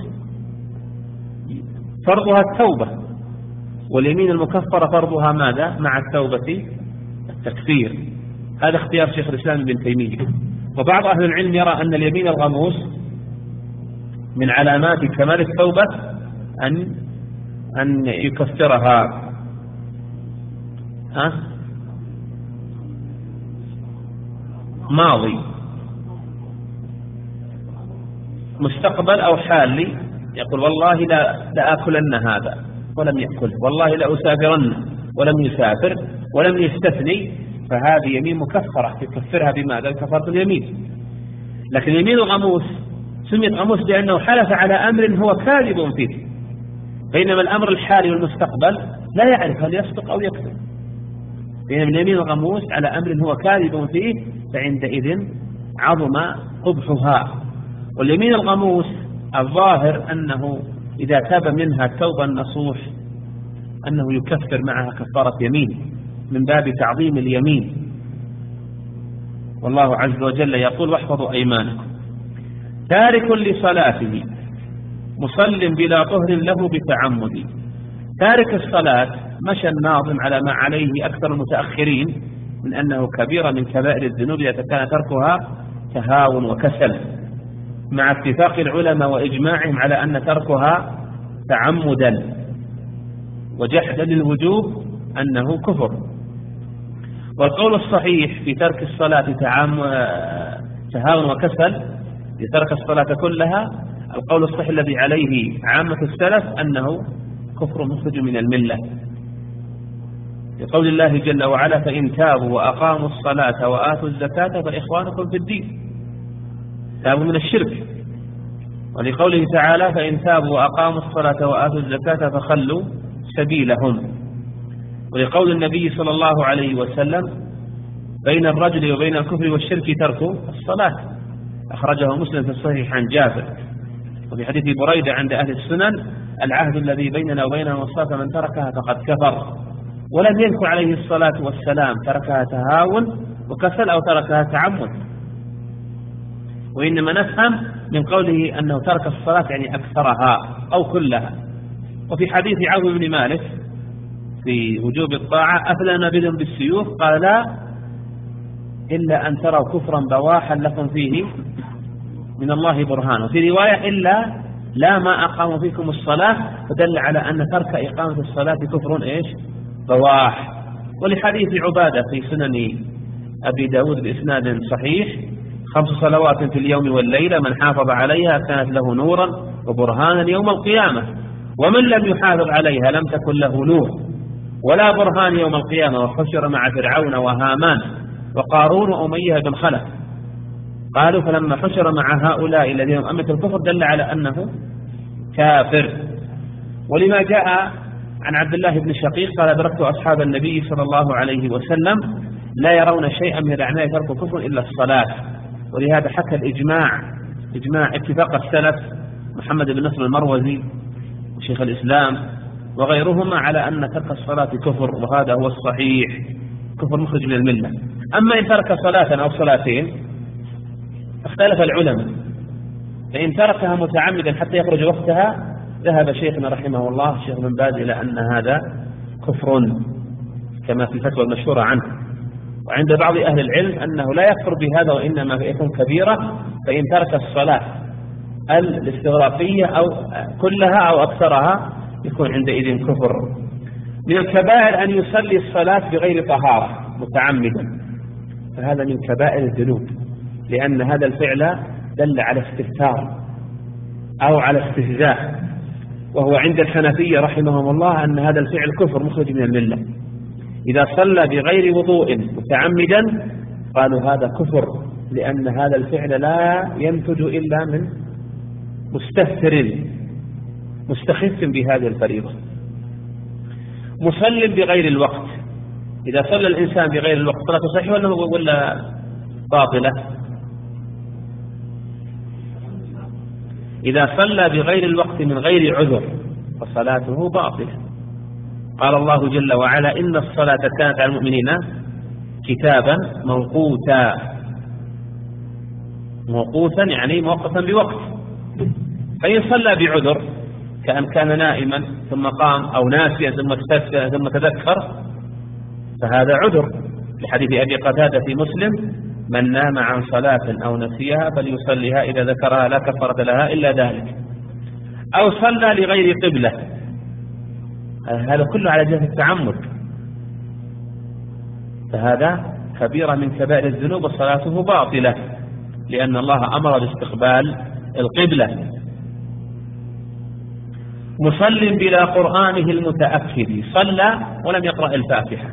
فرضها التوبة، واليمين المكفرة فرضها ماذا؟ مع التوبة التكفير. هذا اختيار شيخ الإسلام ابن تيمية. وبعض أهل العلم يرى أن اليمين الغموس من علامات كمال التوبة أن يكفرها ماضي مستقبل أو حالي، يقول والله لا أكلن هذا ولم يأكل، والله لا أسافرن ولم يسافر ولم يستثني، فهذه يمين مكفرة تكفرها بماذا؟ كفارة اليمين. لكن يمين الغموس سميت غموس لأنه حلف على أمر هو كاذب فيه، بينما الأمر الحالي والمستقبل لا يعرف هل يصدق أو يكذب. بينما اليمين الغموس على أمر هو كاذب فيه فعندئذ عظم قبحها. واليمين الغموس الظاهر أنه إذا تاب منها التوبة النصوح أنه يكفر معها كفارة يمين من باب تعظيم اليمين. والله عز وجل يقول واحفظوا أيمانكم. تارك لصلاته مصل بلا طهر له بتعمد. تارك الصلاة مشى الناظم على ما عليه أكثر المتأخرين من أنه كبيرة من كبائر الذنوب إذا كان تركها تهاون وكسل، مع اتفاق العلماء وإجماعهم على أن تركها تعمدا وجحدا للوجوب أنه كفر. والقول الصحيح في ترك الصلاة تهاون وكسل لترك الصلاة كلها، القول الصحيح الذي عليه عامة السلف أنه كفر مخرج من الملة، لقول الله جل وعلا فإن تابوا وأقاموا الصلاة وآتوا الزكاة فإخوانكم في الدين، تابوا من الشرك. ولقوله تعالى فإن تابوا وأقاموا الصلاة وآتوا الزكاة فخلوا سبيلهم. ولقول النبي صلى الله عليه وسلم بين الرجل وبين الكفر والشرك ترك الصلاة، أخرجه مسلم في الصحيح عن جابر. وفي حديث بريدة عند أهل السنن العهد الذي بيننا وبينهم الصلاة من تركها فقد كفر. ولم يذكر عليه الصلاة والسلام تركها تهاون وكسل أو تركها تعمد، وإنما نفهم من قوله أنه ترك الصلاة يعني أكثرها أو كلها. وفي حديث عوف بن مالك في وجوب الطاعة أفلا نبذ بالسيوف قال لا إلا أن تروا كفرا بواحا لكم فيه من الله برهان. وفي رواية إلا لا ما أقاموا فيكم الصلاة، فدل على أن ترك إقامة الصلاة كفر إيش بواح. ولحديث عبادة في سنن أبي داود بإسناد صحيح 5 صلوات في اليوم والليلة من حافظ عليها كانت له نورا وبرهانا يوم القيامة، ومن لم يحافظ عليها لم تكن له نور ولا برهان يوم القيامة، وحشر مع فرعون وهامان وقارون وأمية بن خلف. قالوا فلما حشر مع هؤلاء الذين هم أمة الكفر دل على أنه كافر. ولما جاء عن عبد الله بن شقيق قال أدركت أصحاب النبي صلى الله عليه وسلم لا يرون شيئا من الأعمال ترك كفر إلا الصلاة. ولهذا حكى الإجماع اتفاق السلف محمد بن نصر المروزي وشيخ الإسلام وغيرهما على أن ترك الصلاة كفر، وهذا هو الصحيح، كفر مخرج من الملة. أما إن ترك صلاة أو صلاتين اختلف العلماء، فإن تركها متعمدا حتى يخرج وقتها ذهب شيخنا رحمه الله الشيخ بن باز إلى أن هذا كفر كما في الفتوى المشهورة عنه. وعند بعض أهل العلم أنه لا يكفر بهذا وإنما يكون كبيرة، فإن ترك الصلاة الاستغراقية أو كلها أو أكثرها يكون عندئذ كفر. من الكبائر أن يصلي الصلاة بغير طهارة متعمدا، فهذا من كبائر الذنوب، لأن هذا الفعل دل على استهتار أو على استهزاء، وهو عند الحنفية رحمهم الله أن هذا الفعل كفر مخرج من الملة. إذا صلى بغير وضوء متعمدا قالوا هذا كفر، لأن هذا الفعل لا ينتج إلا من مستهتر مستخف بهذه الفريضة. مصل بغير الوقت، إذا صلى الإنسان بغير الوقت صلاته صحيحة ولا باطلة؟ إذا صلى بغير الوقت من غير عذر فصلاته باطلة. قال الله جل وعلا إن الصلاة كانت على المؤمنين كتابا موقوتا يعني موقفا بوقت. فإن صلى بعذر كأن كان نائما ثم قام أو ناسيا ثم تذكر فهذا عذر، لحديث أبي قتادة في مسلم من نام عن صلاة أو نسيها فليصليها إذا ذكرها لا كفارة لها إلا ذلك. أو صلى لغير قبلة، هذا كله على جهة التعمد، فهذا كبيرة من كبائر الذنوب وصلاته باطلة، لأن الله أمر باستقبال القبلة. مصل بلا قرآنه المتأكد، صلى ولم يقرأ الفاتحة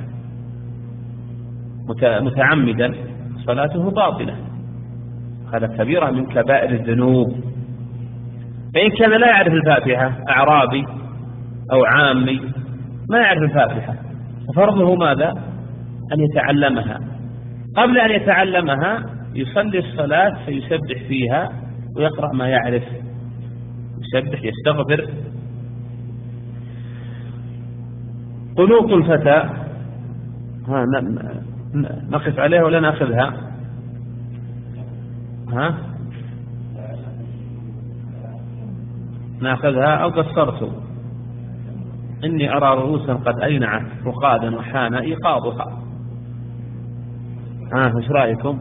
متعمدا صلاته باطلة، هذا كبيرة من كبائر الذنوب. فإن كان لا يعرف الفاتحة، أعرابي أو عامي ما يعرف الفاتحة، ففرضه ماذا؟ أن يتعلمها. قبل أن يتعلمها يصلي الصلاة فيسبح فيها ويقرأ ما يعرف، يسبح يستغفر. قنوط الفتى نقف عليها ولا نأخذها؟ نأخذها أو قصرت؟ إني أرى رؤوسا قد أينعت رقادا وحان إيقاظها. إيش رأيكم؟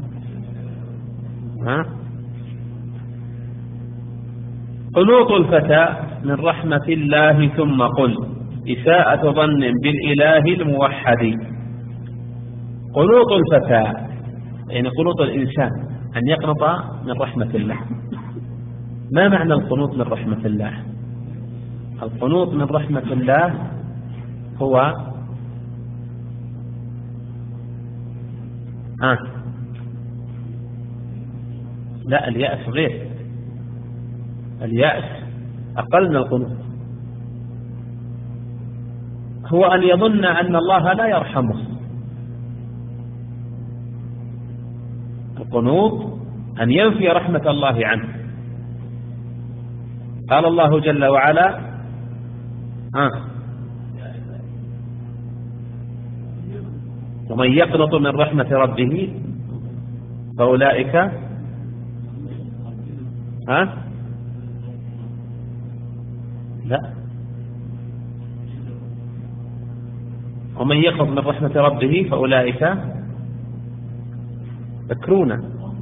قنوط الفتى من رحمة الله ثم قل إساءة ظن بالإله الموحد. قنوط الفتى يعني قنوط الإنسان أن يقنط من رحمة الله. ما معنى القنوط من رحمة الله؟ القنوط من رحمة الله هو لا، اليأس غير، اليأس أقل من القنوط. هو أن يظن أن الله لا يرحمه. القنوط أن ينفي رحمة الله عنه. قال الله جل وعلا ومن يقنط من رحمة ربه فأولئك لا، ومن يقنط من رحمة ربه فأولئك ذكرونا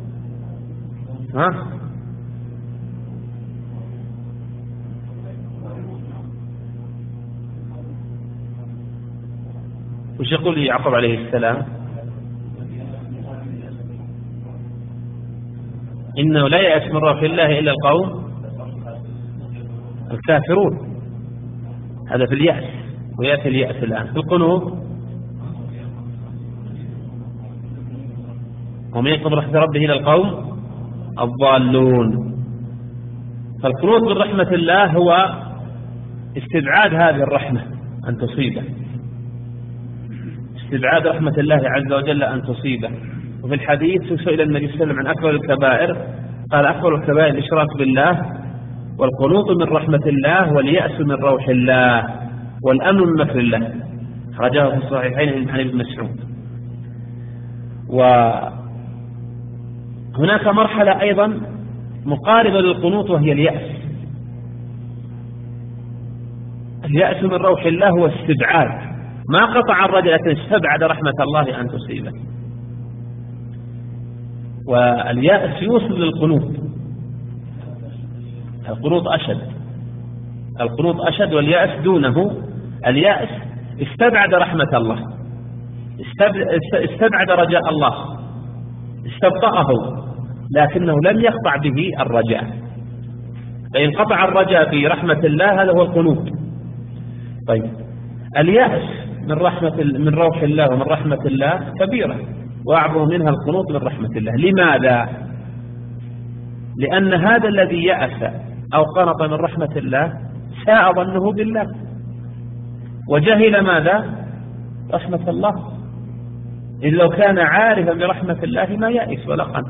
وش يقول يعقوب عليه السلام؟ إنه لا يأس من روح الله إلا القوم الكافرون. هذا في اليأس، ويأتي اليأس الآن في القنوط. ومن يقنط من رحمة ربه إلى القوم الضالون. فالقنوط من رحمة الله هو استبعاد هذه الرحمة أن تصيبه، استبعاد رحمة الله عز وجل أن تصيبه. وفي الحديث سئل النبي صلى الله عليه وسلم عن أكبر الكبائر، قال أكبر الكبائر الإشراك بالله، والقنوط من رحمة الله، واليأس من روح الله، والأمن من مكر الله. خرجه في الصحيحين من حديث ابن مسعود. وهناك مرحلة أيضا مقاربة للقنوط وهي اليأس. اليأس من روح الله هو استبعاد، ما قطع الرجل لكن استبعد رحمة الله أن تصيبه. واليأس يوصل للقنوط. القنوط أشد واليأس دونه. اليأس استبعد رحمة الله، استبعد رجاء الله، استبطأه، لكنه لم يقطع به الرجاء. فإن قطع الرجاء في رحمة الله هذا هو القنوط. طيب اليأس من روح الله ومن رحمة الله كبيرة، وأعظم منها القنوط من رحمة الله. لماذا؟ لأن هذا الذي يأس أو قنط من رحمة الله ساء ظنه بالله، وجهل ماذا؟ رحمة الله. إذ لو كان عارفا برحمة الله ما يأس ولا قنط.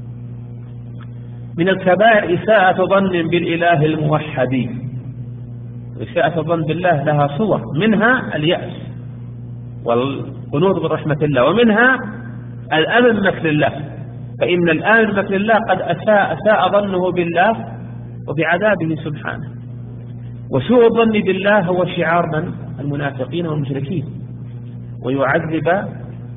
من الكبائر إساءة ظن بالإله الموحد. إساءة الظن بالله لها صور، منها اليأس والقنوط من رحمة الله، ومنها الأمن من مكر الله. فإن الآمن من مكر الله قد أساء ظنه بالله وبعذابه سبحانه. وسوء الظن بالله هو شعار من؟ المنافقين والمشركين. ويعذب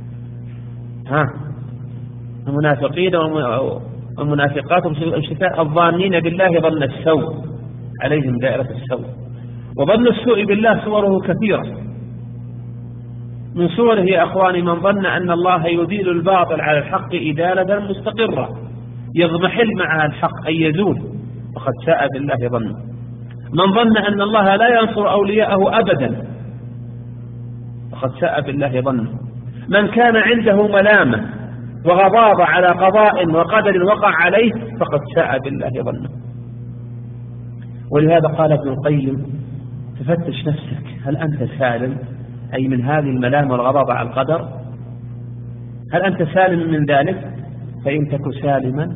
المنافقين والمنافقات والمشركات الظانين بالله ظن السوء، عليهم دائرة السوء. وظن السوء بالله صوره كثيرة. من صوره يا أخواني من ظن أن الله يزيل الباطل على الحق إزالة مستقرة يضمحل معها الحق أن يزول، فقد ساء بالله ظنه. من ظن أن الله لا ينصر أولياءه أبدا، فقد ساء بالله ظنه. من كان عنده ملامة وغضاضة على قضاء وقدر وقع عليه فقد ساء بالله ظنه. ولهذا قال ابن القيم: تفتش نفسك، هل أنت سالم أي من هذه الملامة والغضاضة على القدر؟ هل أنت سالم من ذلك؟ فإن تك سالما،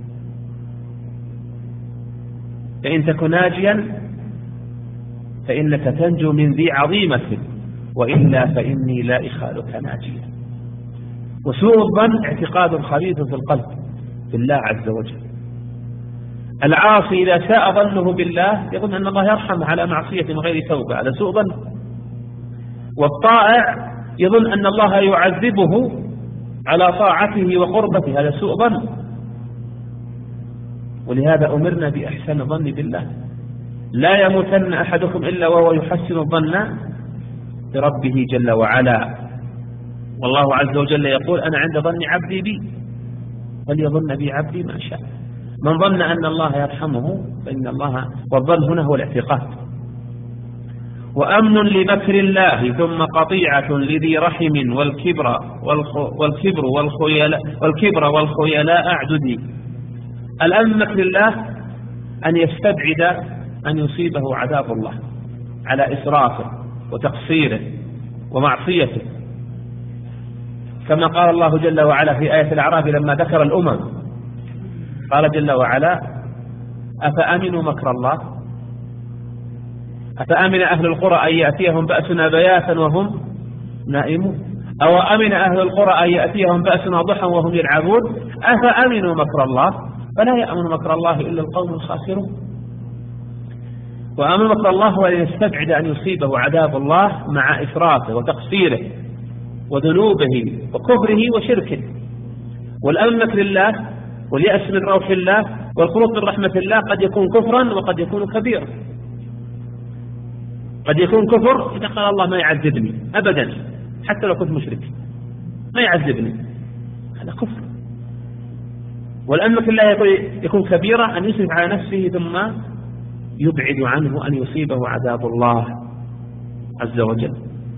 فإن تك ناجيا فإنك تنجو من ذي عظيمة، وإلا فإني لا إخالك ناجيا. وسوء الظن اعتقاد خبيث في القلب بالله عز وجل. العاصي إذا ساء ظنه بالله يظن أن الله يرحم على معصية من غير توبة، هذا سوء ظن. والطائع يظن أن الله يعذبه على طاعته وقربته، هذا سوء ظن. ولهذا أمرنا بإحسان الظن بالله. لا يموتن أحدكم إلا وهو يحسن الظن بربه جل وعلا. والله عز وجل يقول: أنا عند ظن عبدي بي فليظن بي عبدي ما شاء. من ظن أن الله يرحمه فإن الله، والظن هنا هو الاعتقاد. وأمن لمكر الله، ثم قطيعة لذي رحم، والكبر والخيلاء أعددي. الأمن مكر الله أن يستبعد أن يصيبه عذاب الله على إسرافه وتقصيره ومعصيته، كما قال الله جل وعلا في آية الأعراف لما ذكر الأمم، قال جل وعلا: أفأمنوا مكر الله؟ أفأمن أهل القرى أن يأتيهم بأسنا بياتا وهم نائمون؟ أو أمن أهل القرى أن يأتيهم بأسنا ضحى وهم يلعبون؟ أفأمنوا مكر الله؟ فلا يأمن مكر الله إلا القوم الخاسرون. وأمن مكر الله هو أن يستبعد أن يصيبه عذاب الله مع إسرافه وتقصيره وذنوبه وكفره وشركه. والأمن مكر الله واليأس من روح الله والخروج من رحمة الله قد يكون كفرا وقد يكون كبيرا. قد يكون كفر إذا قال الله ما يعذبني أبدا حتى لو كنت مشرك، ما يعذبني، هذا كفر. والأمن مكر الله يكون كبيرا أن يسرف على نفسه ثم يبعد عنه أن يصيبه عذاب الله عز وجل.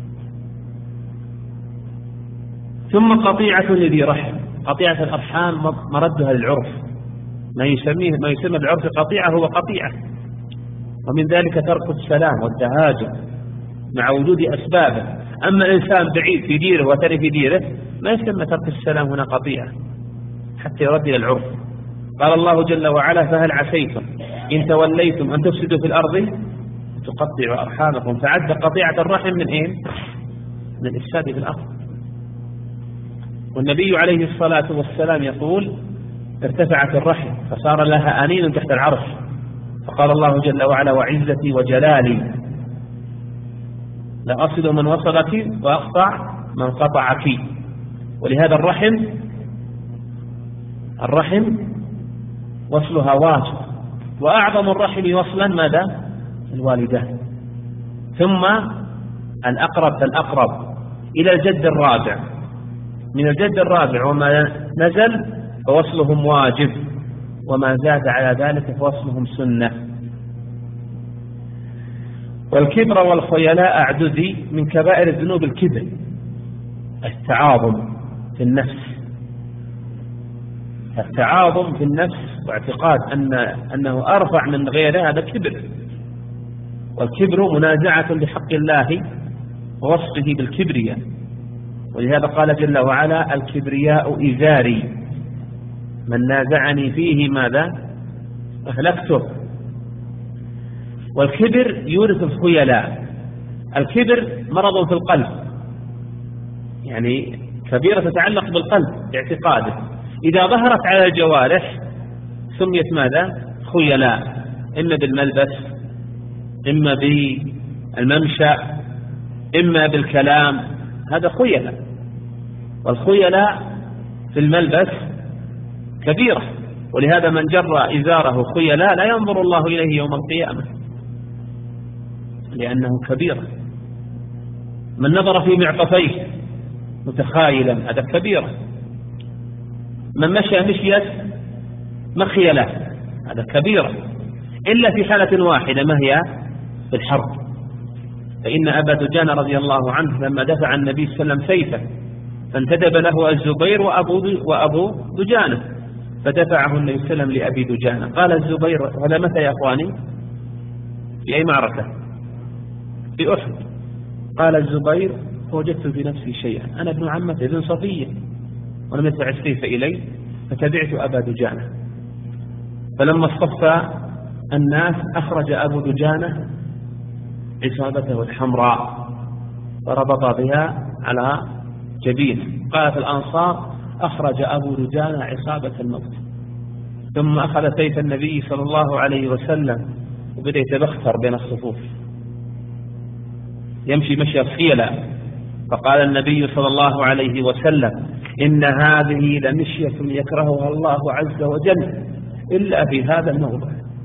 ثم قطيعة لذي رحم. قطيعة الأرحام مردها للعرف، ما يسمى بالعرف قطيعة هو قطيعة. ومن ذلك ترك السلام والتهاجم مع وجود أسبابه. أما الإنسان بعيد في ديره وثري في ديره ما يسمى ترك السلام هنا قطيعة حتى يرد إلى العرف. قال الله جل وعلا: فهل عسيتم إن توليتم أن تفسدوا في الأرض تقطعوا أرحامكم. فعد قطيعة الرحم من إيه؟ من الإفساد في الأرض. والنبي عليه الصلاة والسلام يقول: ارتفعت الرحم فصار لها أنين تحت العرش، فقال الله جل وعلا: وعزتي وجلالي لا أصل من وصلك وأقطع من قطعك. ولهذا الرحم وصلها واجب، وأعظم الرحم وصلا ماذا؟ الوالدان، ثم الأقرب فالأقرب إلى الجد الرابع، من الجد الرابع وما نزل فوصلهم واجب، وما زاد على ذلك فوصلهم سنة. والكبر والخيلاء أعددي من كبائر الذنوب الكبر، التعاظم في النفس، التعاظم في النفس واعتقاد أنه أرفع من غيره، هذا كبر. والكبر منازعة بحق الله ووصفه بالكبرياء، ولهذا قال جل وعلا: الكبرياء إزاري من نازعني فيه ماذا؟ أهلكته. والكبر يورث الخيلاء. الكبر مرض في القلب، يعني كبيرة تتعلق بالقلب باعتقاده، إذا ظهرت على الجوارح سميت ماذا؟ خيلاء، إما بالملبس، إما بالممشى، إما بالكلام، هذا خيلاء. والخيلاء في الملبس كبيرة، ولهذا من جر إزاره خيلاء لا ينظر الله إليه يوم القيامة، لأنه كبيرة. من نظر في معطفيه متخايلا هذا كبيرة. من مشى مشيت مخيلة هذا كبيرة، إلا في حالة واحدة، ما هي؟ في الحرب. فإن أبا دجانة رضي الله عنه لما دفع النبي صلى الله عليه وسلم سيفه فانتدب له الزبير وأبو دجانة، فدفعه النبي صلى الله عليه وسلم لأبي دجانة. قال الزبير: هذا متى يا أخواني؟ في أي معركة؟ في أحد. قال الزبير: فوجدت في نفسي شيئا، أنا ابن عمة ابن صفية ولم يدفع السيف إلي، فتبعت أبا دجانة. فلما اصطفى الناس أخرج أبو دجانة عصابته الحمراء فربط بها على جبينه. قالت الأنصار: أخرج أبو دجانة عصابة الموت. ثم أخذ سيف النبي صلى الله عليه وسلم وبدأ يتبختر بين الصفوف، يمشي مشي الخيلة. فقال النبي صلى الله عليه وسلم: إن هذه لمشية يكرهها الله عز وجل إلا في هذا الموضع.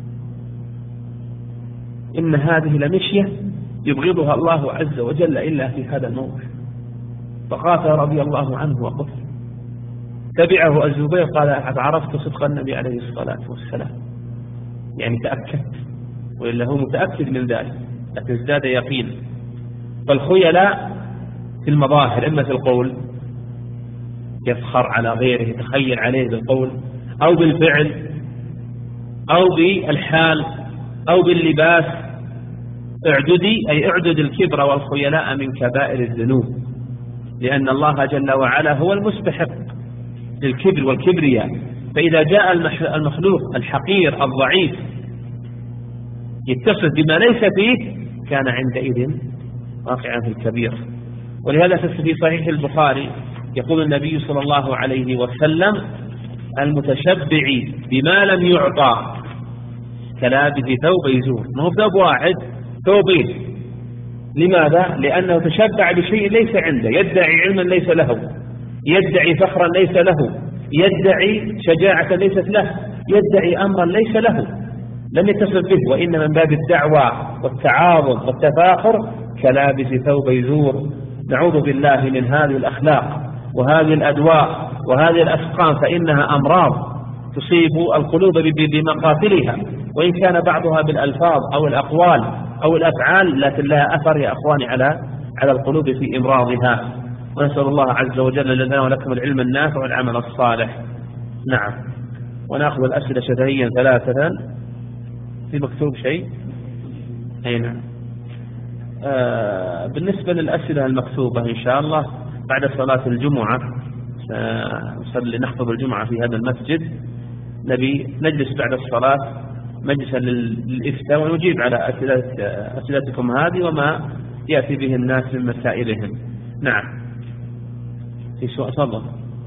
إن هذه لمشية يبغضها الله عز وجل إلا في هذا الموضع. فقاتل رضي الله عنه وقتل. تبعه الزبير قال: عرفت صدق النبي عليه الصلاة والسلام، يعني تأكدت، وإلا هو متأكد من ذلك لكن ازداد يقين. فالخيلاء في المظاهر، إما في القول يفخر على غيره، يتخيل عليه بالقول أو بالفعل أو بالحال أو باللباس. اعددي أي اعدد الكبر والخيلاء من كبائر الذنوب، لأن الله جل وعلا هو المستحق للكبر والكبرياء. فإذا جاء المخلوق الحقير الضعيف يتصف بما ليس فيه كان عندئذ واقعا في الكبير. ولهذا في صحيح البخاري يقول النبي صلى الله عليه وسلم: المتشبع بما لم يعطى كلابس ثوب يزور. ما هو ثوب واحد، ثوبين. لماذا؟ لأنه تشبع بشيء ليس عنده، يدعي علما ليس له، يدعي فخرا ليس له، يدعي شجاعة ليست له، يدعي أمرا ليس له، لم يتصف به. وإن من باب الدعوى والتعاظم والتفاخر كلابس ثوب يزور. نعوذ بالله من هذه الأخلاق وهذه الأدواء وهذه الأسقام، فإنها أمراض تصيب القلوب بمقاتلها، وإن كان بعضها بالألفاظ أو الأقوال أو الأفعال، لكن لها أثر يا أخواني على القلوب في إمراضها. ونسأل الله عز وجل لنا ولكم العلم النافع والعمل الصالح. نعم. ونأخذ الأسئلة شفهيا ثلاثة. في مكتوب شيء؟ أي نعم. بالنسبة للأسئلة المكتوبة إن شاء الله بعد صلاة الجمعة نصلي نحفظ الجمعة في هذا المسجد، نبي نجلس بعد الصلاة مجلسا للإفتاء ونجيب على أسئلتكم هذه وما يأتي به الناس من مسائلهم. نعم. في سؤال تفضل.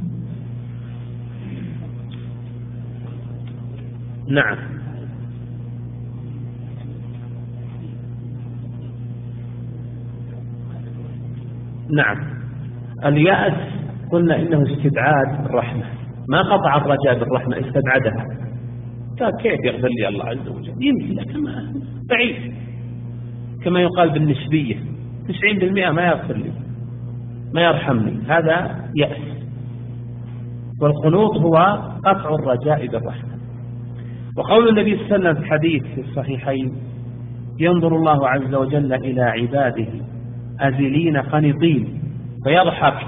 نعم. نعم. اليأس قلنا إنه استبعاد الرحمة، ما قطع الرجاء بالرحمة، استبعدها. كيف يغفر لي الله عز وجل؟ يمكن لكن بعيد، كما يقال بالنسبية 90% ما يغفر لي ما يرحمني، هذا يأس. والقنوط هو قطع الرجاء بالرحمة. وقول النبي صلى الله عليه وسلم في الحديث في الصحيحين: ينظر الله عز وجل إلى عباده أذلين قنطين فيضحك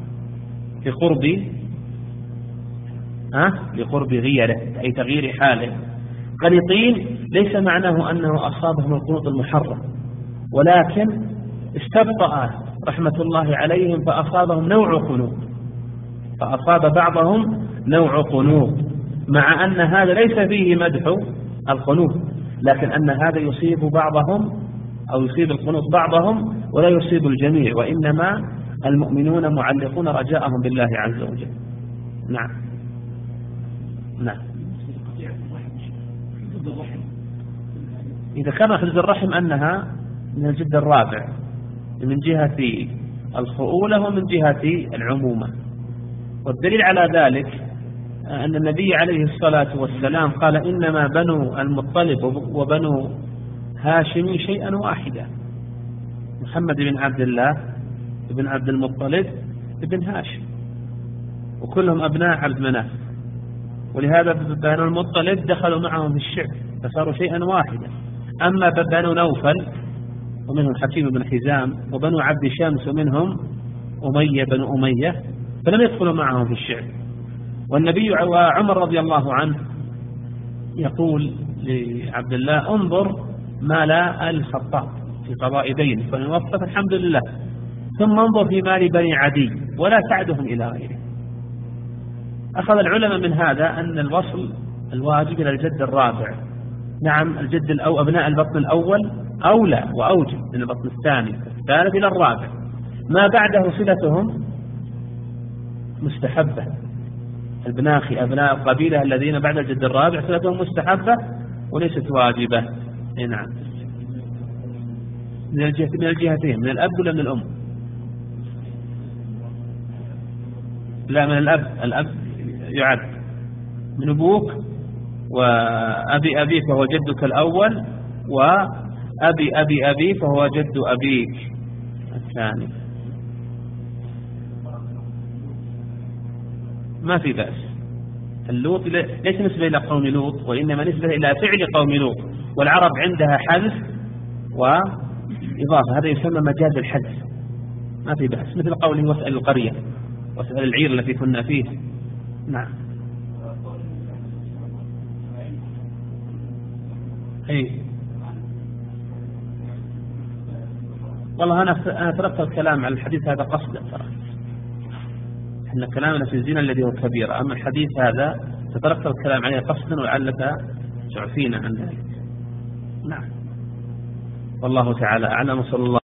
لقرب غيره، أي تغيير حاله. قنطين ليس معناه أنه أصابهم القنوط المحرم، ولكن استبطأ رحمة الله عليهم فأصابهم نوع قنوط، فأصاب بعضهم نوع قنوط، مع أن هذا ليس فيه مدح القنوط، لكن أن هذا يصيب بعضهم أو يصيب القنوط بعضهم ولا يصيب الجميع، وإنما المؤمنون معلقون رجاءهم بالله عز وجل. نعم. نعم. إذا كان حفظ الرحم أنها من الجد الرابع من جهة الخؤولة ومن جهة العمومة، والدليل على ذلك أن النبي عليه الصلاة والسلام قال: إنما بنو المطلب وبنو هاشم شيئا واحدا. محمد بن عبد الله بن عبد المطلب بن هاشم، وكلهم أبناء عبد مناف، ولهذا بنو المطلب دخلوا معهم في الشعب فصاروا شيئا واحدا. أما بنو نوفل ومنهم حكيم بن حزام وبنو عبد شمس ومنهم أمية بن أمية فلم يدخلوا معهم في الشعب. والنبي وعمر رضي الله عنه يقول لعبد الله: انظر مال آل الخطاب في قضاء دين فنوفى الحمد لله، ثم انظر في مال بني عدي ولا تعدهم إلى غيره. أخذ العلماء من هذا أن الوصل الواجب إلى الجد الرابع. نعم، الجد أو أبناء البطن الأول أولى وأوجب من البطن الثاني الثالث إلى الرابع، ما بعده صلتهم مستحبة. البناخي أبناء القبيلة الذين بعد الجد الرابع صلتهم مستحبة وليست واجبة. نعم، من الجهتين، من الأب ولا من الأم؟ لا، من الأب يعد من أبوك، وأبي أبيك فهو جدك الأول، وأبي أبي أبي فهو جد أبيك الثاني. ما في بأس. اللوط ليس نسبة إلى قوم لوط، وإنما نسبة إلى فعل قوم لوط، والعرب عندها حذف وإضافة، هذا يسمى مجاز الحذف، ما في بأس، مثل قوله: واسأل القرية واسأل العير التي كنا فيه. نعم. أي والله أنا تركت الكلام على الحديث هذا قصدا، إن كلامنا في الزنا الذي هو كبير، أما الحديث هذا تتركت الكلام عليه قصدا ولعلك تعفينا عن ذلك. نعم، والله تعالى أعلم. صلى الله